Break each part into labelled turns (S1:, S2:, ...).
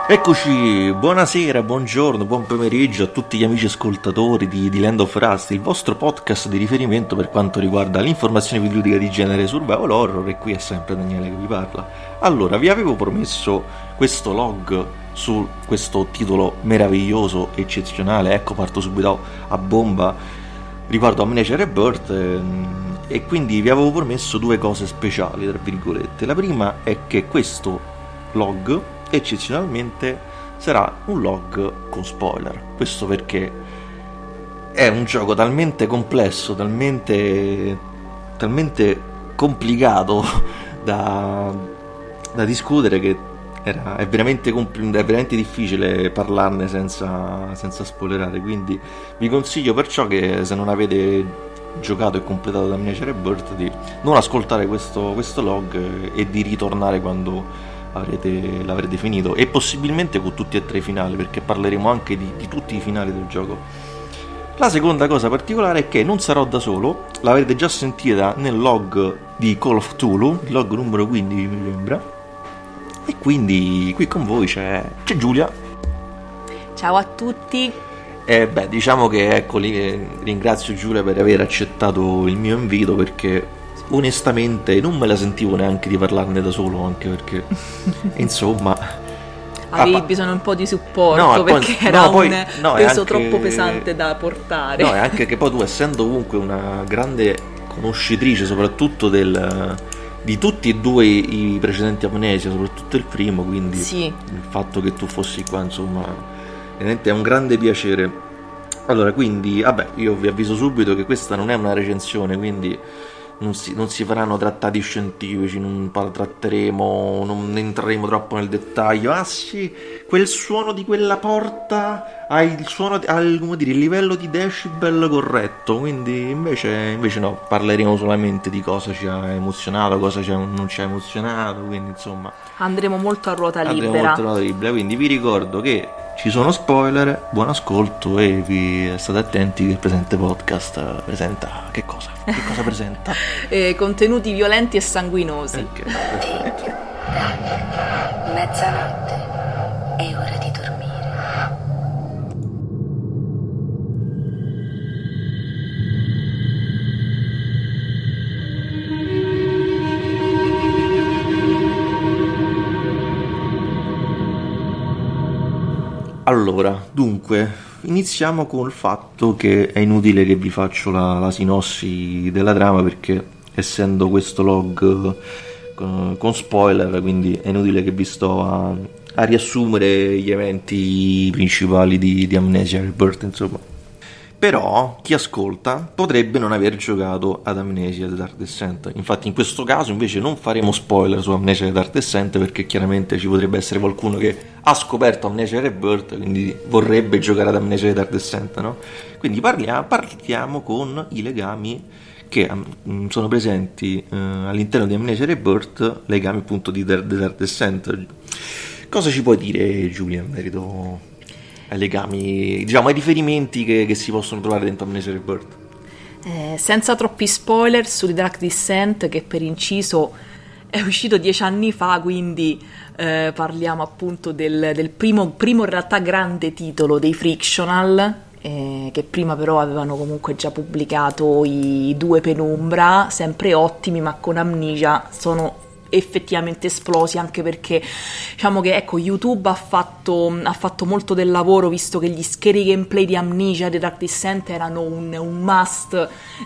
S1: Eccoci, buonasera, buongiorno, buon pomeriggio a tutti gli amici ascoltatori di Land of Rust, il vostro podcast di riferimento per quanto riguarda l'informazione videoludica di genere survival horror, e qui è sempre Daniele che vi parla. Allora, vi avevo promesso questo log su questo titolo meraviglioso, eccezionale, ecco parto subito a bomba, riguardo Amnesia Rebirth, e quindi vi avevo promesso due cose speciali, tra virgolette. La prima è che questo log eccezionalmente sarà un log con spoiler. Questo perché è un gioco talmente complesso, talmente complicato da discutere che è veramente difficile parlarne senza spoilerare. Quindi vi consiglio perciò che, se non avete giocato e completato Amnesia Rebirth, di non ascoltare questo log e di ritornare quando l'avrete finito, e possibilmente con tutti e tre i finali, perché parleremo anche di tutti i finali del gioco. La seconda cosa particolare è che non sarò da solo, l'avrete già sentita nel log di Call of Cthulhu, il log numero 15 mi sembra, e quindi qui con voi c'è Giulia.
S2: Ciao a tutti.
S1: Diciamo che ecco, ringrazio Giulia per aver accettato il mio invito, perché onestamente non me la sentivo neanche di parlarne da solo, anche perché insomma
S2: avevi bisogno un po' di supporto, perché era un peso troppo pesante da portare.
S1: No, è anche che poi tu, essendo comunque una grande conoscitrice soprattutto di tutti e due i precedenti Amnesia, soprattutto il primo, quindi
S2: sì,
S1: il fatto che tu fossi qua, insomma, veramente è un grande piacere. Allora, quindi io vi avviso subito che questa non è una recensione, quindi non si faranno trattati scientifici, non entreremo troppo nel dettaglio. Ah sì, quel suono di quella porta ha il livello di decibel corretto, quindi invece no, parleremo solamente di cosa ci ha emozionato, cosa non ci ha emozionato, quindi insomma
S2: andremo molto a ruota libera.
S1: Quindi vi ricordo che ci sono spoiler, buon ascolto, e state attenti che il presente podcast presenta che cosa? Che cosa presenta?
S2: Contenuti violenti e sanguinosi.
S1: Ok, perfetto.
S3: Mezzanotte, è ora di dormire.
S1: Allora, dunque, iniziamo col fatto che è inutile che vi faccio la sinossi della trama, perché essendo questo log con spoiler, quindi è inutile che vi sto a riassumere gli eventi principali di Amnesia Rebirth, insomma. Però chi ascolta potrebbe non aver giocato ad Amnesia The Dark Descent. Infatti in questo caso invece non faremo spoiler su Amnesia The Dark Descent, perché chiaramente ci potrebbe essere qualcuno che ha scoperto Amnesia Rebirth, quindi vorrebbe giocare ad Amnesia The Dark Descent, no? Quindi partiamo con i legami che sono presenti all'interno di Amnesia Rebirth, legami appunto di The Dark Descent. Cosa ci puoi dire, Giulia, in merito ai legami, diciamo ai riferimenti che si possono trovare dentro Amnesia Rebirth?
S2: Senza troppi spoiler su The Dark Descent, che per inciso è uscito 10 anni fa, quindi parliamo appunto del primo in realtà grande titolo dei Frictional, che prima però avevano comunque già pubblicato i due Penumbra, sempre ottimi, ma con Amnesia sono effettivamente esplosi, anche perché diciamo che ecco, YouTube ha fatto molto del lavoro, visto che gli scheri gameplay di Amnesia e The Dark Descent erano un must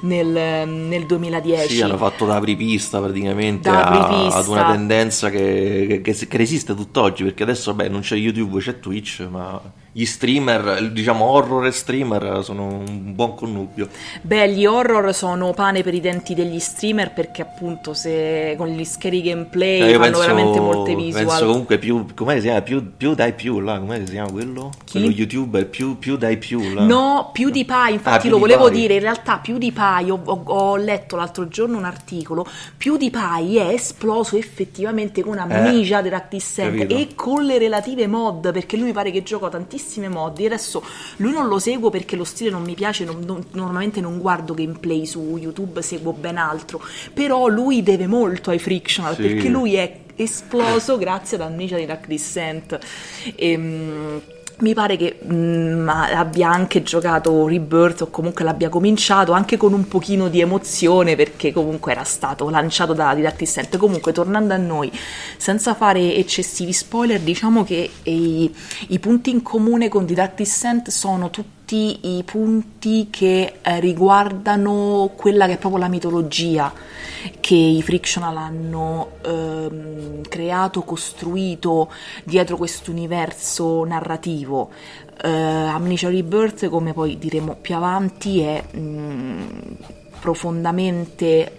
S2: nel 2010.
S1: Sì, hanno fatto da apripista praticamente ad una tendenza che resiste tutt'oggi, perché adesso non c'è YouTube, c'è Twitch, ma gli streamer, diciamo horror e streamer, sono un buon connubio.
S2: Gli horror sono pane per i denti degli streamer, perché appunto se con gli scheri gameplay fanno veramente molte visual.
S1: Penso comunque come si chiama? Più dai più là, come si chiama quello?
S2: Chi?
S1: Quello YouTuber, più dai più là.
S2: No, PewDiePie, infatti lo volevo dire, in realtà PewDiePie, ho letto l'altro giorno un articolo, PewDiePie è esploso effettivamente con Amnesia The Dark Descent e con le relative mod, perché lui mi pare che gioca tantissime mod. Adesso lui non lo seguo perché lo stile non mi piace, normalmente non guardo gameplay su YouTube, seguo ben altro, però lui deve molto ai Frictional, perché lui è esploso grazie ad Amnesia di Dark Descent. Mi pare che abbia anche giocato Rebirth, o comunque l'abbia cominciato anche con un pochino di emozione, perché comunque era stato lanciato da Dark Descent. Comunque, tornando a noi, senza fare eccessivi spoiler, diciamo che i punti in comune con The Dark Descent sono tutti i punti che riguardano quella che è proprio la mitologia che i Frictional hanno creato, costruito dietro questo universo narrativo. Amnesia Rebirth, come poi diremo più avanti, è profondamente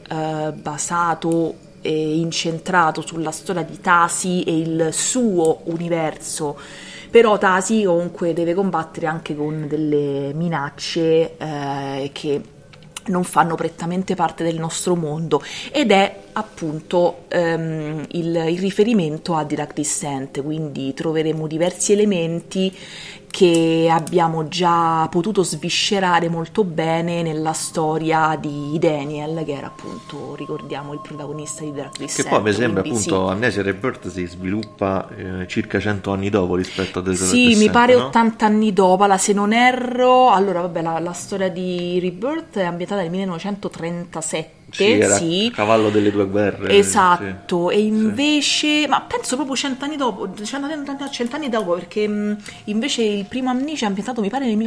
S2: basato e incentrato sulla storia di Tasi e il suo universo. Però Tasi comunque deve combattere anche con delle minacce che non fanno prettamente parte del nostro mondo, ed è appunto il riferimento a The Dark Descent, quindi troveremo diversi elementi che abbiamo già potuto sviscerare molto bene nella storia di Daniel, che era appunto, ricordiamo, il protagonista di The Dark Descent.
S1: Che poi mi sembra
S2: quindi,
S1: appunto
S2: sì.
S1: Amnesia Rebirth si sviluppa circa 100 anni dopo rispetto a The Dark
S2: Sì,
S1: Descent,
S2: mi pare
S1: no?
S2: 80 anni dopo, se non erro. Allora, vabbè, la storia di Rebirth è ambientata nel 1937.
S1: Sì, era
S2: Sì,
S1: cavallo delle due guerre.
S2: esatto,
S1: sì.
S2: e invece, ma penso proprio 100 anni dopo, 100 anni dopo, perché invece il primo Amnesia è ambientato, mi pare, nel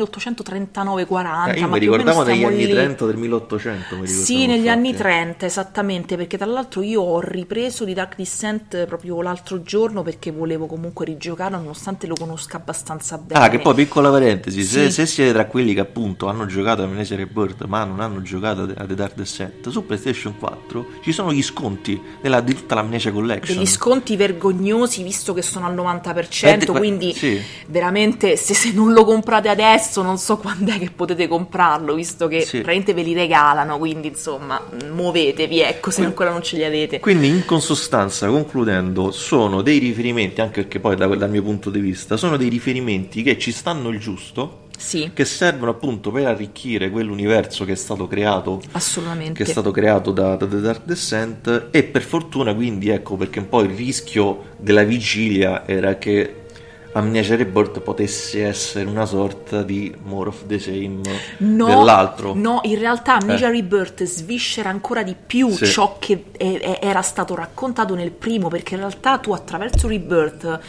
S2: 1839-40.
S1: Io
S2: ma
S1: mi
S2: più o meno
S1: ricordavo negli
S2: stiamo
S1: anni
S2: lì.
S1: 30 del 1800. Mi
S2: Sì,
S1: ricordavo,
S2: negli
S1: infatti.
S2: anni 30, esattamente, perché tra l'altro io ho ripreso di Dark Descent proprio l'altro giorno, perché volevo comunque rigiocarlo, nonostante lo conosca abbastanza bene.
S1: Ah, che poi, piccola parentesi,
S2: Sì.
S1: se siete tra quelli che appunto hanno giocato a Amnesia Rebirth ma non hanno giocato a The Dark Descent, su PlayStation 4 ci sono gli sconti di tutta l'Amnesia Collection.
S2: Degli sconti vergognosi, visto che sono al 90%, quindi
S1: sì.
S2: veramente se non lo comprate adesso non so quando è che potete comprarlo, visto che
S1: Sì.
S2: praticamente ve li regalano, quindi insomma muovetevi, ecco, se ancora non ce li avete.
S1: Quindi in sostanza, concludendo, sono dei riferimenti, anche perché poi dal mio punto di vista, sono dei riferimenti che ci stanno il giusto,
S2: Sì,
S1: che servono appunto per arricchire quell'universo che è stato creato,
S2: assolutamente.
S1: che è stato creato da The Dark Descent, e per fortuna, quindi ecco, perché un po' il rischio della vigilia era che Amnesia Rebirth potesse essere una sorta di more of the same dell'altro.
S2: No, in realtà Amnesia Rebirth sviscera ancora di più
S1: Sì.
S2: ciò che era stato raccontato nel primo, perché in realtà tu attraverso Rebirth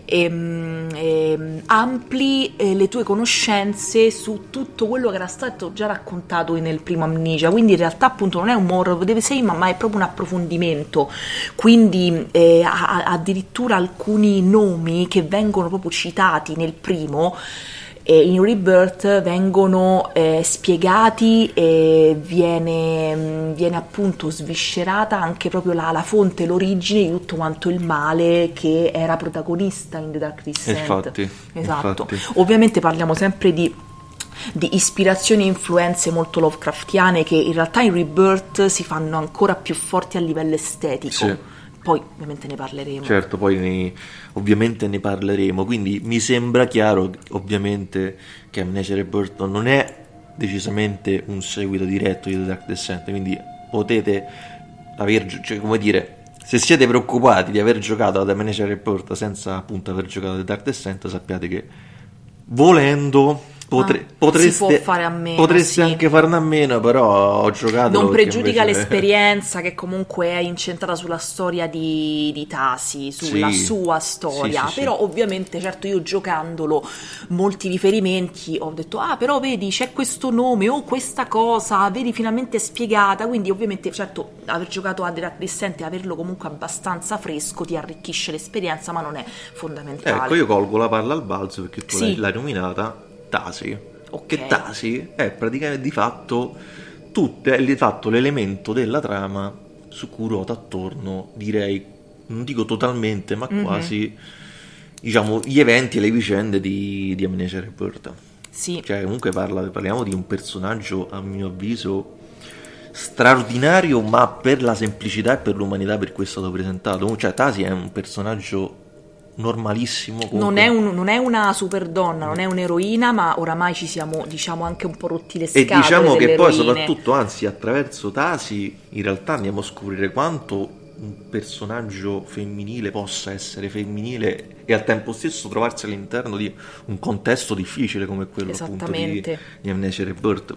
S2: ampli le tue conoscenze su tutto quello che era stato già raccontato nel primo Amnesia, quindi in realtà appunto non è un more of the same, ma è proprio un approfondimento, quindi addirittura alcuni nomi che vengono proprio citati nel primo in Rebirth vengono spiegati, e viene appunto sviscerata anche proprio la fonte, l'origine di tutto quanto il male che era protagonista in The Dark Descent.
S1: Infatti,
S2: Esatto.
S1: infatti.
S2: Ovviamente parliamo sempre di ispirazioni e influenze molto Lovecraftiane, che in realtà in Rebirth si fanno ancora più forti a livello estetico.
S1: Sì.
S2: Poi ovviamente ne parleremo.
S1: Certo, poi ovviamente ne parleremo, quindi mi sembra chiaro ovviamente che Amnesia Rebirth non è decisamente un seguito diretto di The Dark Descent, quindi potete cioè, come dire, se siete preoccupati di aver giocato ad Amnesia Rebirth senza appunto aver giocato a The Dark Descent, sappiate che volendo potreste,
S2: si può fare a meno,
S1: potreste
S2: sì.
S1: anche farne a meno, però ho giocato.
S2: Non pregiudica
S1: invece...
S2: l'esperienza, che comunque è incentrata sulla storia di Tasi, sulla
S1: Sì.
S2: sua storia,
S1: Sì.
S2: però ovviamente, certo, io giocandolo molti riferimenti ho detto, però vedi c'è questo nome o questa cosa, vedi finalmente spiegata, quindi ovviamente, certo, aver giocato a The Dark Descent e averlo comunque abbastanza fresco ti arricchisce l'esperienza, ma non è fondamentale.
S1: Ecco, io colgo la palla al balzo perché tu
S2: Sì.
S1: l'hai nominata Tasi.
S2: Ok.
S1: Che Tasi è praticamente di fatto l'elemento della trama su cui ruota attorno, direi, non dico totalmente, ma quasi, diciamo, gli eventi e le vicende di Amnesia Rebirth.
S2: Sì.
S1: Cioè, comunque parliamo di un personaggio, a mio avviso, straordinario, ma per la semplicità e per l'umanità per cui è stato presentato. Cioè, Tasi è un personaggio normalissimo.
S2: Non è una super donna, non è un'eroina, ma oramai ci siamo, diciamo, anche un po' rotti le scatole.
S1: E diciamo che poi
S2: dell'eroine.
S1: soprattutto, anzi, attraverso Tasi in realtà andiamo a scoprire quanto un personaggio femminile possa essere femminile e al tempo stesso trovarsi all'interno di un contesto difficile come quello appunto di Amnesia Rebirth.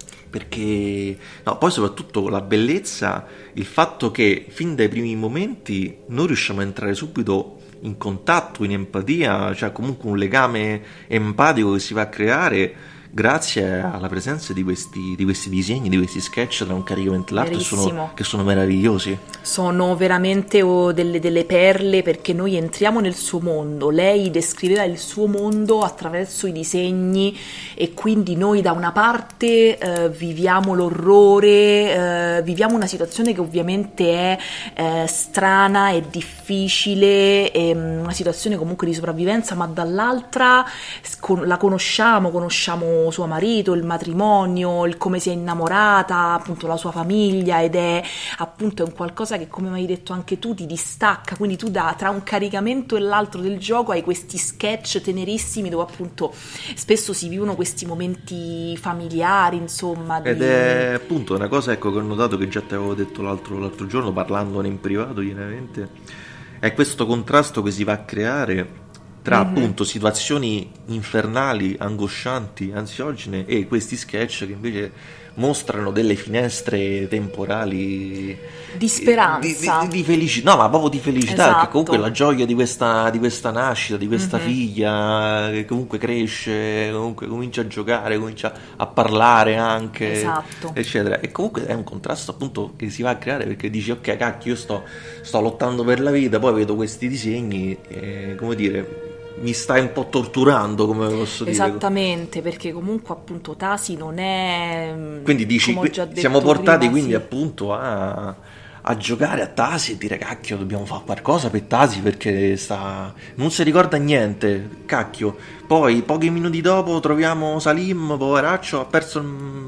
S1: Perché no, poi soprattutto la bellezza, il fatto che fin dai primi momenti noi riusciamo a entrare subito in contatto, in empatia, cioè comunque un legame empatico che si va a creare grazie alla presenza di questi disegni, di questi sketch tra un caricamento e l'altro che sono meravigliosi.
S2: Sono veramente delle perle, perché noi entriamo nel suo mondo, lei descriveva il suo mondo attraverso i disegni e quindi noi da una parte viviamo l'orrore, viviamo una situazione che ovviamente è strana e difficile, una situazione comunque di sopravvivenza, ma dall'altra la conosciamo suo marito, il matrimonio, il come si è innamorata, appunto la sua famiglia, ed è appunto un qualcosa che, come mi hai detto anche tu, ti distacca, quindi tu tra un caricamento e l'altro del gioco hai questi sketch tenerissimi dove appunto spesso si vivono questi momenti familiari, insomma.
S1: Ed è appunto una cosa, ecco, che ho notato, che già ti avevo detto l'altro giorno parlandone in privato chiaramente, è questo contrasto che si va a creare tra appunto situazioni infernali, angoscianti, ansiogene, e questi sketch che invece mostrano delle finestre temporali
S2: di speranza,
S1: di felicità, no, ma proprio di felicità,
S2: esatto.
S1: Perché comunque la gioia di questa nascita, di questa figlia che comunque cresce, comunque comincia a giocare, comincia a parlare anche,
S2: esatto,
S1: eccetera. E comunque è un contrasto appunto che si va a creare, perché dici ok, cacchio, io sto lottando per la vita, poi vedo questi disegni, come dire, mi stai un po' torturando, come posso dire.
S2: Esattamente, perché comunque appunto Tasi non è,
S1: quindi dici,
S2: come ho già detto
S1: siamo portati
S2: prima,
S1: quindi
S2: sì,
S1: appunto a giocare a Tasi e dire cacchio, dobbiamo fare qualcosa per Tasi perché non si ricorda niente, cacchio. Poi pochi minuti dopo troviamo Salim, poveraccio, ha perso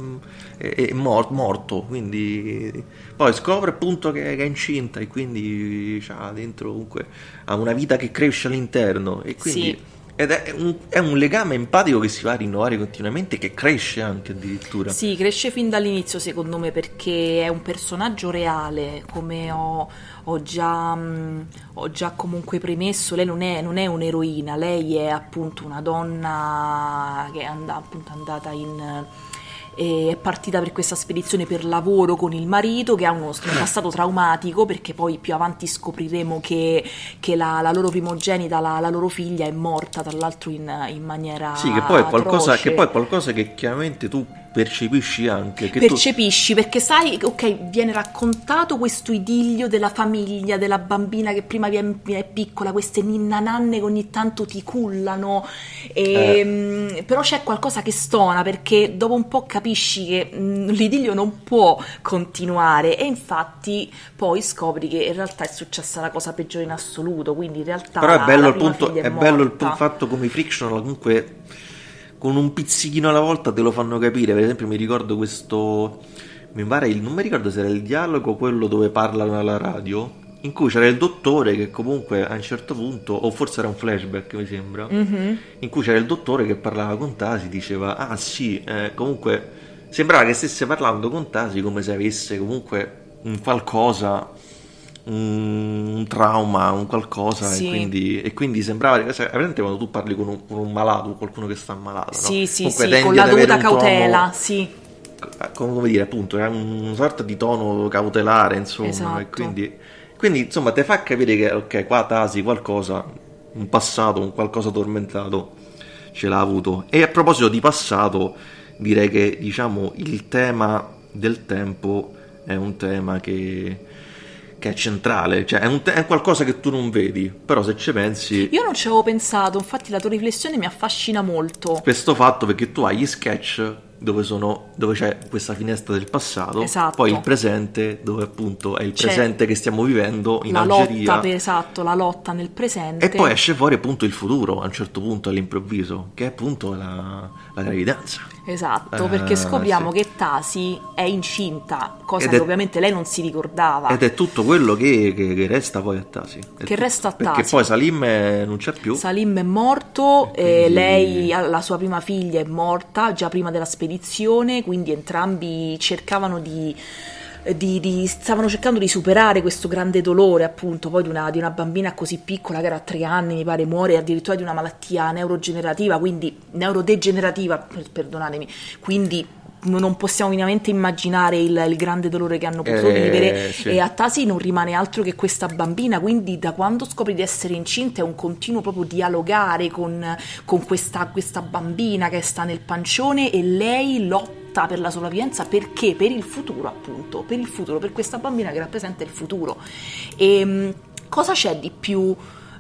S1: è morto, quindi poi scopre appunto che è incinta e quindi c'ha dentro, comunque ha una vita che cresce all'interno, e quindi
S2: sì.
S1: Ed è un legame empatico che si va a rinnovare continuamente, che cresce anche addirittura.
S2: Sì, cresce fin dall'inizio secondo me, perché è un personaggio reale, come ho già comunque premesso. Lei non è un'eroina, lei è appunto una donna che è andata è partita per questa spedizione per lavoro con il marito, che ha un passato traumatico, perché poi più avanti scopriremo che la loro primogenita, la loro figlia, è morta tra l'altro in maniera
S1: sì, che poi è qualcosa
S2: atroce.
S1: che chiaramente tu percepisci anche,
S2: perché sai, ok, viene raccontato questo idillio della famiglia, della bambina che prima viene piccola, queste ninna nanne che ogni tanto ti cullano, però c'è qualcosa che stona, perché dopo un po' capisci che l'idillio non può continuare, e infatti poi scopri che in realtà è successa la cosa peggiore in assoluto, quindi in realtà
S1: però è bello
S2: la prima figlia è
S1: bello il
S2: morta.
S1: fatto come i Frictional comunque con un pizzichino alla volta te lo fanno capire. Per esempio mi ricordo questo, non mi ricordo se era il dialogo quello dove parlano alla radio, in cui c'era il dottore che comunque a un certo punto, o forse era un flashback mi sembra, in cui c'era il dottore che parlava con Tasi, diceva ah sì, comunque sembrava che stesse parlando con Tasi come se avesse comunque un qualcosa, un trauma, un qualcosa,
S2: sì.
S1: e quindi sembrava, veramente quando tu parli con un malato, qualcuno che sta malato,
S2: sì,
S1: no?
S2: sì,
S1: Comunque
S2: sì,
S1: tendi
S2: con la
S1: ad avere
S2: dovuta
S1: un
S2: cautela,
S1: tono,
S2: sì,
S1: come dire, appunto è una sorta di tono cautelare, insomma,
S2: esatto.
S1: e quindi insomma te fa capire che ok, qua Tasi qualcosa, un passato, un qualcosa tormentato ce l'ha avuto. E a proposito di passato, direi che diciamo il tema del tempo è un tema che è centrale, cioè è qualcosa che tu non vedi, però se ci pensi,
S2: io non ci avevo pensato, infatti la tua riflessione mi affascina molto.
S1: questo fatto, perché tu hai gli sketch dove c'è questa finestra del passato,
S2: esatto.
S1: Poi il presente, dove appunto è il
S2: C'è
S1: presente che stiamo vivendo in
S2: la
S1: Algeria,
S2: lotta, esatto, la lotta nel presente,
S1: e poi esce fuori appunto il futuro a un certo punto all'improvviso, che è appunto la gravidanza.
S2: esatto, perché scopriamo
S1: sì.
S2: che Tasi è incinta, cosa
S1: Ed
S2: che
S1: è-
S2: ovviamente lei non si ricordava,
S1: Ed è tutto quello che resta poi a Tasi.
S2: resta a
S1: Perché
S2: Tasi.
S1: poi Salim non c'è più.
S2: Salim è morto,
S1: E quindi-
S2: lei, la sua prima figlia è morta già prima della spedizione, quindi entrambi cercavano di stavano cercando di superare questo grande dolore, appunto, poi di una bambina così piccola che era a 3 anni, mi pare, muore addirittura di una malattia neurodegenerativa, perdonatemi, quindi non possiamo minimamente immaginare il grande dolore che hanno potuto vivere, sì. E a Tasi non rimane altro che questa bambina, quindi da quando scopri di essere incinta è un continuo proprio dialogare con questa bambina che sta nel pancione, e lei lotta per la sopravvivenza, perché per il futuro, appunto, per questa bambina che rappresenta il futuro. E cosa c'è di più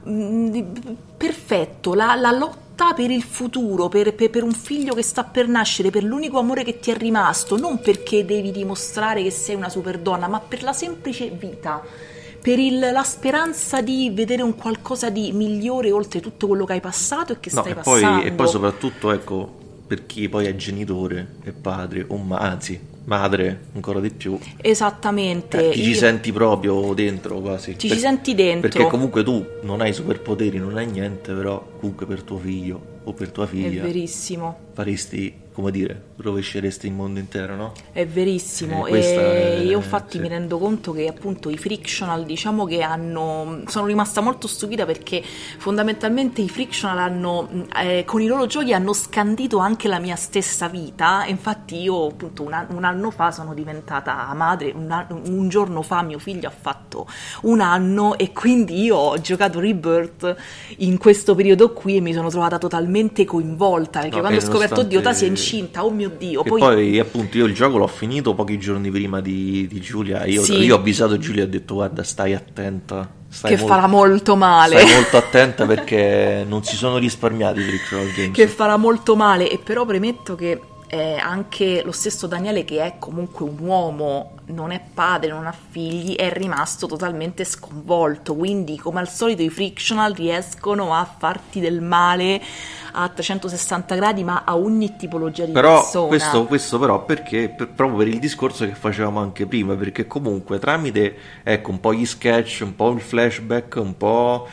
S2: perfetto? La lotta per il futuro, per un figlio che sta per nascere, per l'unico amore che ti è rimasto, non perché devi dimostrare che sei una superdonna, ma per la semplice vita, per la speranza di vedere un qualcosa di migliore oltre tutto quello che hai passato e che stai passando.
S1: E poi soprattutto, ecco, per chi poi è genitore, è padre, anzi madre ancora di più,
S2: esattamente,
S1: ci senti proprio dentro, quasi
S2: ci senti dentro,
S1: perché comunque tu non hai superpoteri, non hai niente, però comunque per tuo figlio o per tua figlia
S2: è verissimo,
S1: faresti, come dire, rovesceresti il mondo intero, no?
S2: È verissimo, e io infatti mi rendo conto che appunto i Frictional, diciamo che sono rimasta molto stupita, perché fondamentalmente i Frictional hanno con i loro giochi hanno scandito anche la mia stessa vita. Infatti io appunto un anno fa sono diventata madre, un giorno fa mio figlio ha fatto 1 anno, e quindi io ho giocato Rebirth in questo periodo qui e mi sono trovata totalmente coinvolta, perché quando ho scoperto, oddio, Tasi è incinta, oh mio Dio.
S1: Poi appunto io il gioco l'ho finito pochi giorni prima di Giulia, io ho avvisato Giulia e ho detto: guarda, stai attenta,
S2: farà molto male,
S1: stai molto attenta, perché non si sono risparmiati i Frictional Games,
S2: che farà molto male. E però premetto che anche lo stesso Daniele, che è comunque un uomo, non è padre, non ha figli, è rimasto totalmente sconvolto, quindi come al solito i Frictional riescono a farti del male a 360 gradi, ma a ogni tipologia di persona.
S1: Questo però perché proprio per il discorso che facevamo anche prima, perché comunque tramite, ecco, un po' gli sketch, un po' il flashback, un po'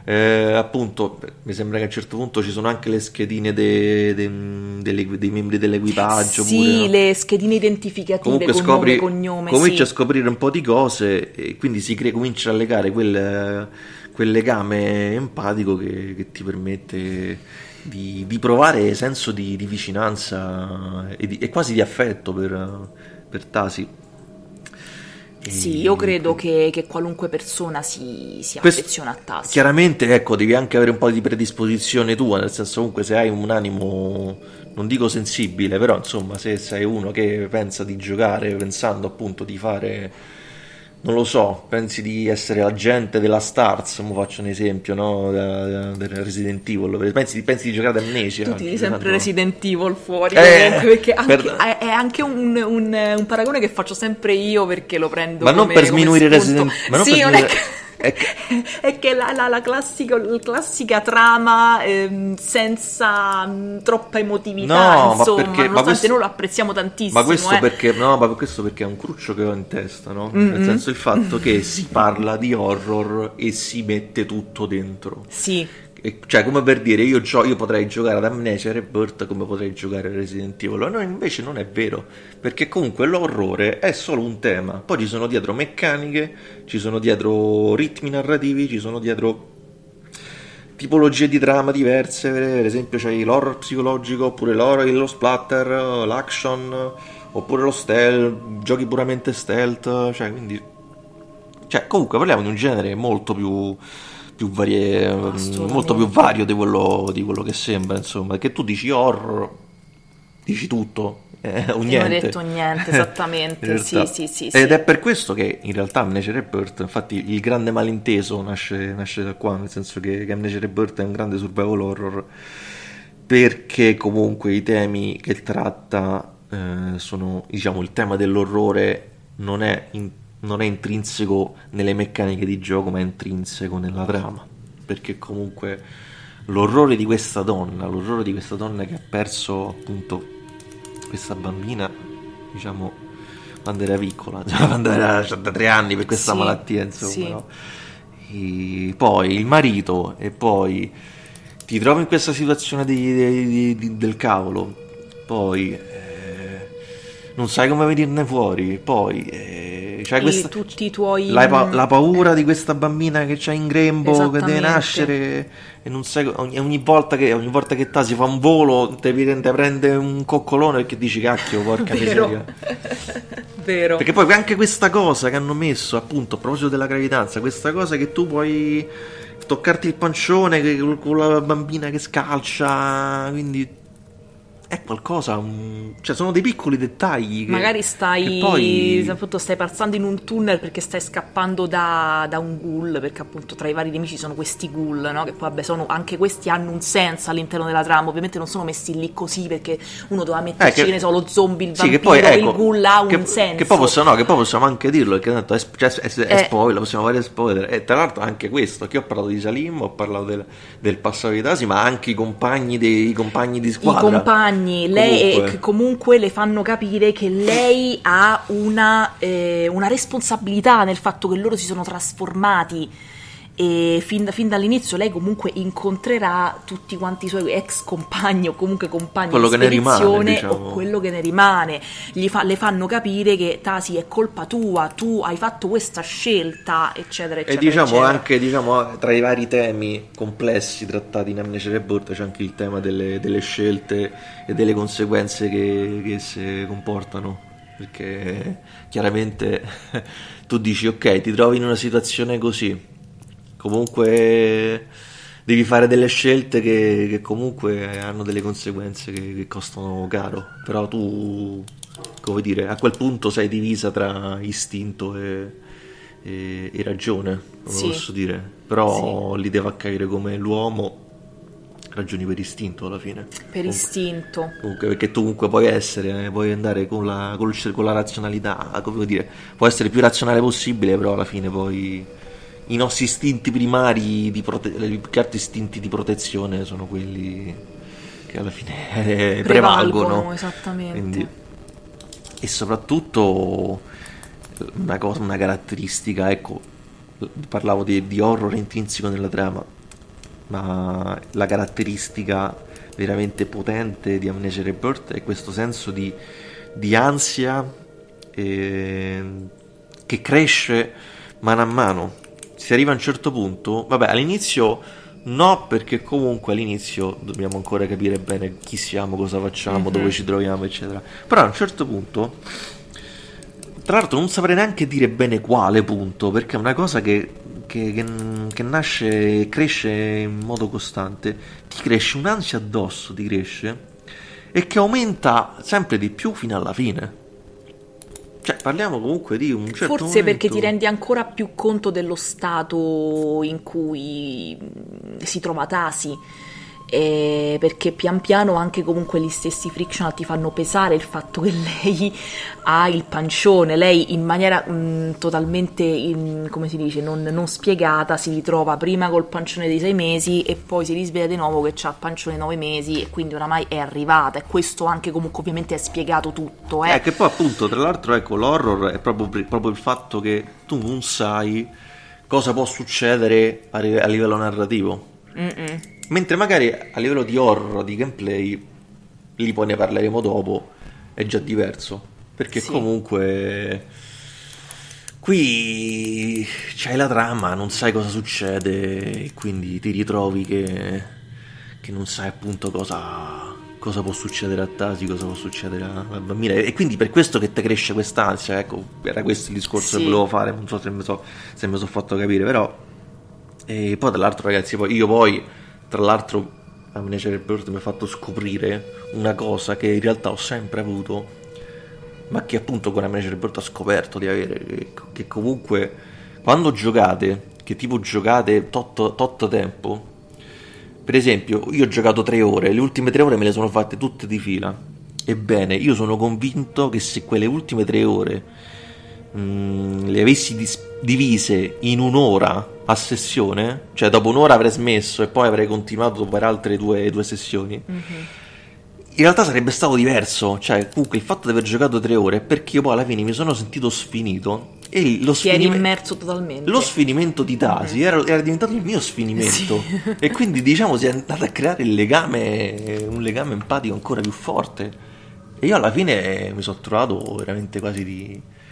S1: appunto mi sembra che a un certo punto ci sono anche le schedine dei membri dell'equipaggio,
S2: sì,
S1: pure, no?
S2: Le schedine identificative, comunque con nome e cognome,
S1: cominci a scoprire un po' di cose, e quindi comincia a legare quel legame empatico che ti permette di provare senso di vicinanza e quasi di affetto per Tasi.
S2: Sì, io credo che qualunque persona si affeziona a Tasi.
S1: Chiaramente, ecco, devi anche avere un po' di predisposizione tua, nel senso, comunque, se hai un animo, non dico sensibile, però insomma, se sei uno che pensa di giocare pensando appunto di fare, non lo so, pensi di essere l'agente della Stars, mo faccio un esempio, no, del Resident Evil, pensi di giocare ad Amnesia.
S2: Tu tiri sempre Resident Evil fuori, perché è anche un paragone che faccio sempre io, perché lo prendo
S1: ma non per sminuire Resident Evil,
S2: sì, non è che... è che la classica trama senza troppa emotività,
S1: no,
S2: insomma,
S1: ma
S2: nonostante noi lo apprezziamo tantissimo.
S1: Ma questo perché è un cruccio che ho in testa, no? Nel senso, il fatto che si parla di horror e si mette tutto dentro.
S2: Sì.
S1: Cioè, come per dire, io potrei giocare ad Amnesia Rebirth come potrei giocare a Resident Evil. No, invece non è vero, perché comunque l'orrore è solo un tema, poi ci sono dietro meccaniche, ci sono dietro ritmi narrativi, ci sono dietro tipologie di trama diverse. Per esempio c'hai l'horror psicologico, oppure lo splatter, l'action, oppure lo stealth, giochi puramente stealth, cioè, quindi, cioè, comunque parliamo di un genere molto più molto più vario di quello che sembra, insomma, che tu dici horror, dici tutto, o niente.
S2: Non ho detto niente, esattamente. sì.
S1: Ed è per questo che in realtà Amnesia Rebirth, infatti il grande malinteso nasce da qua, nel senso che Amnesia Rebirth è un grande survival horror, perché comunque i temi che tratta sono, diciamo, il tema dell'orrore non è intrinseco nelle meccaniche di gioco, ma è intrinseco nella trama, perché comunque l'orrore di questa donna che ha perso appunto questa bambina, diciamo, quando era piccola, quando era da 3 anni, per questa malattia, insomma, sì. No? E poi il marito, e poi ti trovi in questa situazione del cavolo, poi non sai come venirne fuori, poi c'hai
S2: tutti i tuoi...
S1: la paura di questa bambina che c'ha in grembo, che deve
S2: Esattamente.
S1: nascere e non sai, ogni volta che si fa un volo te prende un coccolone perché dici cacchio, porca
S2: Vero.
S1: miseria.
S2: Vero.
S1: Perché poi anche questa cosa che hanno messo, appunto, a proposito della gravidanza, questa cosa che tu puoi toccarti il pancione con la bambina che scalcia, quindi è qualcosa, cioè sono dei piccoli dettagli che
S2: Magari
S1: che poi
S2: appunto, stai passando in un tunnel perché stai scappando da un ghoul, perché appunto tra i vari nemici sono questi ghoul, no? Che poi vabbè, anche questi hanno un senso all'interno della trama, ovviamente non sono messi lì così perché uno doveva metterci,
S1: che
S2: che ne so, lo zombie, il
S1: sì,
S2: vampiro,
S1: che poi,
S2: il ghoul ha un senso.
S1: che poi possiamo anche dirlo, perché tanto è spoiler, possiamo fare spoiler. E tra l'altro anche questo, che ho parlato di Salim, ho parlato del passato di Tasi, ma anche i compagni di squadra.
S2: I compagni, lei comunque le fanno capire che lei ha una responsabilità nel fatto che loro si sono trasformati, e fin dall'inizio lei comunque incontrerà tutti quanti i suoi ex compagni o comunque compagni
S1: quello
S2: di
S1: che ne rimane,
S2: spedizione,
S1: diciamo.
S2: o quello che ne rimane. Le fanno capire che Tasi è colpa tua, tu hai fatto questa scelta, eccetera eccetera,
S1: E diciamo
S2: eccetera.
S1: anche tra i vari temi complessi trattati in Amnesia Rebirth c'è anche il tema delle scelte e delle conseguenze che esse comportano, perché chiaramente tu dici ok, ti trovi in una situazione così, comunque devi fare delle scelte che comunque hanno delle conseguenze che costano caro, però tu, come dire, a quel punto sei divisa tra istinto e ragione, come
S2: Sì.
S1: posso dire, però lì devo capire come l'uomo ragioni per istinto alla fine.
S2: Per istinto.
S1: Comunque, perché tu comunque puoi andare con la razionalità, come vuol dire, puoi essere il più razionale possibile, però alla fine poi i nostri istinti primari i più altri istinti di protezione sono quelli che alla fine prevalgono.
S2: Esattamente.
S1: Quindi, e soprattutto una caratteristica, ecco, parlavo di horror intrinseco nella trama, ma la caratteristica veramente potente di Amnesia Rebirth è questo senso di ansia che cresce mano a mano. Si arriva a un certo punto, vabbè, all'inizio no, perché comunque all'inizio dobbiamo ancora capire bene chi siamo, cosa facciamo, dove ci troviamo, eccetera. Però a un certo punto, tra l'altro non saprei neanche dire bene quale punto, perché è una cosa che nasce e cresce in modo costante, ti cresce un'ansia addosso, ti cresce, e che aumenta sempre di più fino alla fine. Cioè, parliamo comunque di un certo
S2: Forse
S1: momento...
S2: perché ti rendi ancora più conto dello stato in cui si trova Tasi, perché pian piano anche comunque gli stessi frictional ti fanno pesare il fatto che lei ha il pancione. Lei in maniera totalmente, come si dice, non spiegata, si ritrova prima col pancione dei 6 mesi e poi si risveglia di nuovo che ha il pancione 9 mesi e quindi oramai è arrivata, e questo anche comunque ovviamente è spiegato tutto.
S1: Che poi appunto, tra l'altro, ecco, l'horror è proprio il fatto che tu non sai cosa può succedere a livello narrativo. Mentre magari a livello di horror, di gameplay, lì poi ne parleremo dopo, è già diverso, perché
S2: Sì.
S1: Comunque qui c'hai la trama, non sai cosa succede e quindi ti ritrovi che non sai appunto cosa può succedere a Tasi, cosa può succedere alla bambina, e quindi per questo che ti cresce quest'ansia. Ecco, era questo il discorso che volevo fare, non so se mi sono fatto capire, però. E poi tra l'altro, ragazzi, tra l'altro Amnesia Rebirth mi ha fatto scoprire una cosa che in realtà ho sempre avuto, ma che appunto con Amnesia Rebirth ho scoperto di avere, che comunque quando giocate, che tipo giocate tot tempo, per esempio io ho giocato 3 ore, le ultime 3 ore me le sono fatte tutte di fila. Ebbene, io sono convinto che se quelle ultime 3 ore le avessi divise in un'ora a sessione, cioè dopo un'ora avrei smesso e poi avrei continuato per altre due sessioni, in realtà sarebbe stato diverso. Cioè comunque il fatto di aver giocato 3 ore è perché io poi alla fine mi sono sentito sfinito e
S2: Ti eri immerso totalmente.
S1: lo sfinimento di Tasi era diventato il mio sfinimento, e quindi diciamo si è andato a creare un legame empatico ancora più forte, e io alla fine mi sono trovato veramente quasi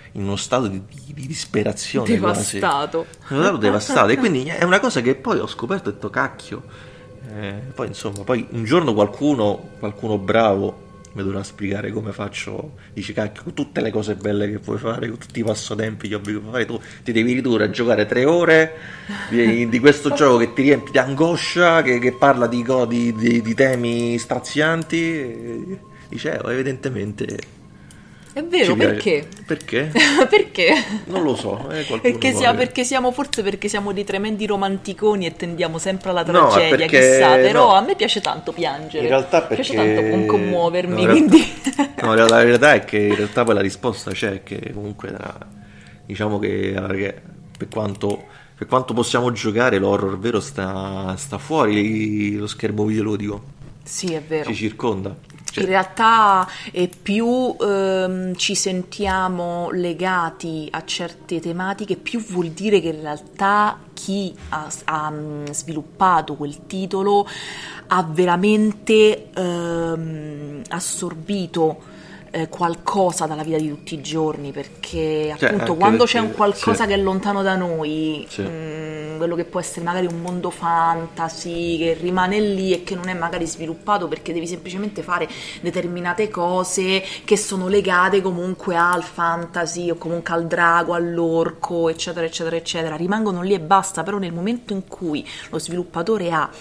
S1: in uno stato di disperazione
S2: Devastato.
S1: quasi. Uno stato devastato. E quindi è una cosa che poi ho scoperto e ho detto cacchio. Poi insomma, poi un giorno qualcuno bravo mi dovrà spiegare come faccio. Dici cacchio, con tutte le cose belle che puoi fare, con tutti i passatempi che puoi fare, tu ti devi ridurre a giocare 3 ore di questo gioco che ti riempie di angoscia, che parla di temi strazianti. Dicevo, evidentemente.
S2: È vero, perché?
S1: Perché?
S2: Perché?
S1: Non lo so,
S2: Perché siamo dei tremendi romanticoni e tendiamo sempre alla
S1: No,
S2: tragedia,
S1: perché-
S2: chissà, però
S1: no.
S2: a me piace tanto piangere.
S1: In realtà
S2: Mi piace
S1: perché
S2: tanto commuovermi,
S1: no, in realtà-
S2: quindi
S1: No, la verità è che in realtà poi la risposta c'è, che comunque diciamo che per quanto possiamo giocare, l'horror vero sta fuori lo schermo videoludico,
S2: sì, è vero.
S1: ci circonda. Cioè,
S2: In realtà più ci sentiamo legati a certe tematiche, più vuol dire che in realtà chi ha sviluppato quel titolo ha veramente assorbito qualcosa dalla vita di tutti i giorni, perché
S1: Cioè,
S2: appunto
S1: anche
S2: quando
S1: perché-
S2: c'è un qualcosa
S1: sì.
S2: che è lontano da noi,
S1: Sì.
S2: quello che può essere magari un mondo fantasy che rimane lì e che non è magari sviluppato perché devi semplicemente fare determinate cose che sono legate comunque al fantasy o comunque al drago, all'orco, eccetera eccetera eccetera, rimangono lì e basta. Però nel momento in cui lo sviluppatore ha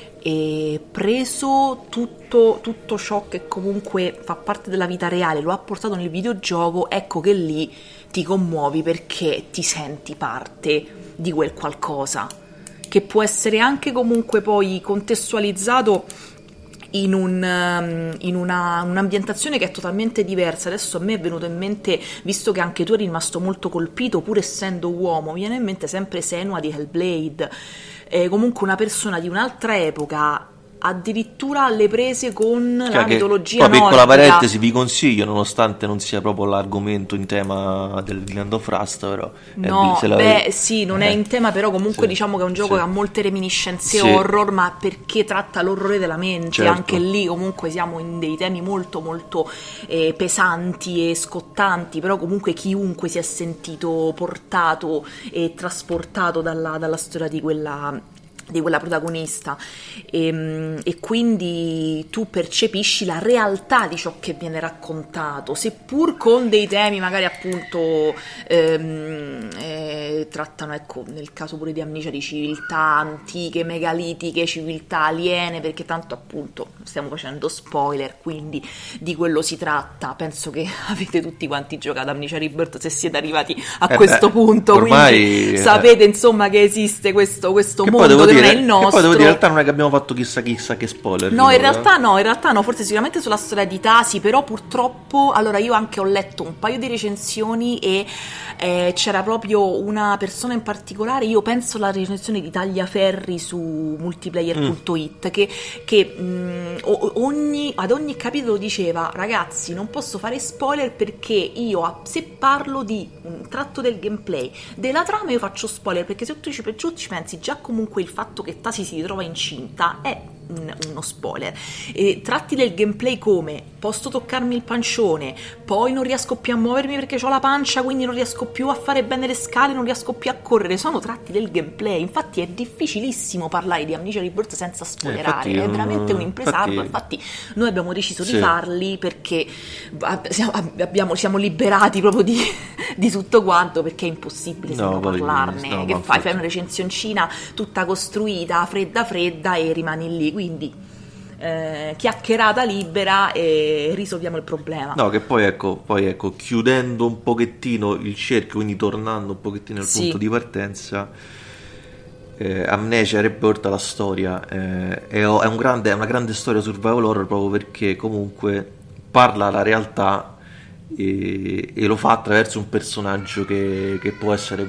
S2: preso tutto ciò che comunque fa parte della vita reale, lo ha portato nel videogioco, ecco che lì ti commuovi perché ti senti parte di quel qualcosa che può essere anche comunque poi contestualizzato in un'ambientazione che è totalmente diversa. Adesso a me è venuto in mente, visto che anche tu eri rimasto molto colpito pur essendo uomo, mi viene in mente sempre Senua di Hellblade, comunque una persona di un'altra epoca, addirittura alle prese con la
S1: che-
S2: mitologia
S1: poi piccola
S2: nordica.
S1: parentesi, vi consiglio, nonostante non sia proprio l'argomento in tema del Land of Rust, però
S2: No,
S1: se la-
S2: sì, non è in tema, però comunque
S1: sì,
S2: diciamo che è un gioco
S1: sì.
S2: che ha molte reminiscenze
S1: Sì.
S2: horror, ma perché tratta l'orrore della mente.
S1: Certo.
S2: Anche lì comunque siamo in dei temi molto molto pesanti e scottanti, però comunque chiunque si è sentito portato e trasportato dalla storia di quella protagonista, e quindi tu percepisci la realtà di ciò che viene raccontato, seppur con dei temi magari appunto trattano, ecco, nel caso pure di Amnesia, di civiltà antiche, megalitiche, civiltà aliene, perché tanto appunto stiamo facendo spoiler, quindi di quello si tratta. Penso che avete tutti quanti giocato a Amnesia Rebirth se siete arrivati a questo punto,
S1: ormai,
S2: quindi sapete insomma che esiste questo
S1: Che poi
S2: mondo
S1: devo
S2: che
S1: dire,
S2: non è il
S1: che
S2: nostro.
S1: poi devo dire, in realtà non è che abbiamo fatto chissà che spoiler.
S2: No, in
S1: finora.
S2: realtà no, forse sicuramente sulla storia di Tasi, però purtroppo, allora io anche ho letto un paio di recensioni e c'era proprio una persona in particolare, io penso alla recensione di Tagliaferri su multiplayer.it che ad ogni capitolo diceva: ragazzi, non posso fare spoiler perché io se parlo di un tratto del gameplay, della trama, io faccio spoiler, perché se tu ci pensi, già comunque il fatto che Tasi si ritrova incinta è uno spoiler. Tratti del gameplay come: posso toccarmi il pancione, poi non riesco più a muovermi perché ho la pancia, quindi non riesco più a fare bene le scale, non riesco più a correre. Sono tratti del gameplay. Infatti è difficilimo parlare di Amnesia Rebirth senza spoilerare,
S1: infatti,
S2: è veramente un'impresa ardua.
S1: infatti-
S2: Infatti noi abbiamo deciso
S1: Sì.
S2: di farli perché siamo liberati proprio di tutto quanto, perché è impossibile se
S1: No,
S2: no
S1: poi-
S2: parlarne.
S1: no,
S2: Che
S1: ma
S2: fai?
S1: infatti-
S2: Fai una recensioncina tutta costruita, fredda e rimani lì. Quindi chiacchierata libera e risolviamo il problema.
S1: No, che poi ecco, chiudendo un pochettino il cerchio, quindi tornando un pochettino al
S2: Sì.
S1: punto di partenza, Amnesia Rebirth, la storia è una grande storia survival horror, proprio perché comunque parla la realtà e lo fa attraverso un personaggio che può essere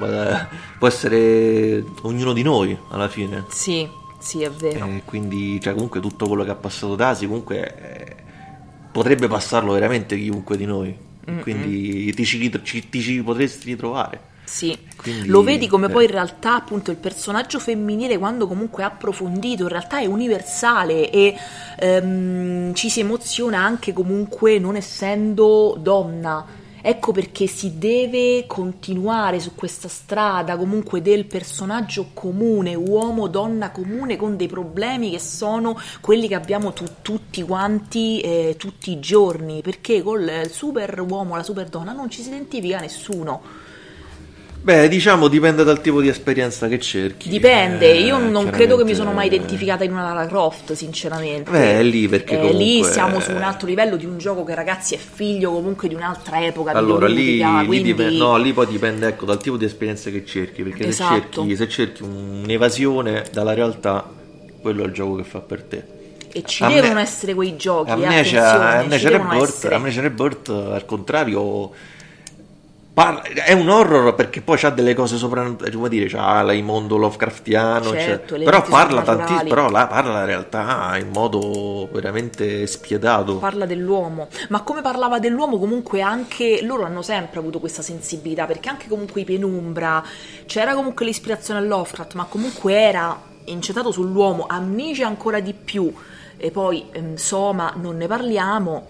S1: ognuno di noi alla fine.
S2: Sì, è vero.
S1: Quindi, cioè, comunque tutto quello che ha passato Tasi comunque potrebbe passarlo veramente chiunque di noi. Quindi ti ci potresti ritrovare.
S2: Sì,
S1: Quindi,
S2: lo vedi come poi in realtà appunto il personaggio femminile, quando comunque è approfondito, in realtà è universale e ci si emoziona anche comunque non essendo donna. Ecco perché si deve continuare su questa strada comunque del personaggio comune, uomo, donna comune, con dei problemi che sono quelli che abbiamo tutti quanti tutti i giorni, perché col super uomo, la super donna non ci si identifica nessuno.
S1: Beh, diciamo dipende dal tipo di esperienza che cerchi.
S2: Dipende, io non credo che mi sono mai
S1: chiaramente.
S2: identificata in una Lara Croft, sinceramente.
S1: Beh, è lì perché comunque...
S2: lì siamo su un altro livello di un gioco che, ragazzi, è figlio comunque di un'altra epoca
S1: Allora,
S2: videoludica,
S1: lì
S2: quindi...
S1: lì poi dipende, ecco, dal tipo di esperienza che cerchi, perché
S2: Esatto.
S1: se cerchi un'evasione dalla realtà, quello è il gioco che fa per te.
S2: E ci
S1: Amne-
S2: devono essere quei giochi, attenzione, ci devono essere.
S1: Amnesia Rebirth, al contrario, è un horror perché poi c'ha delle cose sopra, come dire, c'ha il mondo Lovecraftiano,
S2: Certo,
S1: però
S2: elementi
S1: parla
S2: soprannaturali.
S1: però parla la realtà in modo veramente spietato.
S2: Parla dell'uomo, ma come parlava dell'uomo comunque anche loro hanno sempre avuto questa sensibilità, perché anche comunque i Penumbra c'era comunque l'ispirazione a Lovecraft, ma comunque era incentrato sull'uomo. Amnesia ancora di più, e poi Soma non ne parliamo.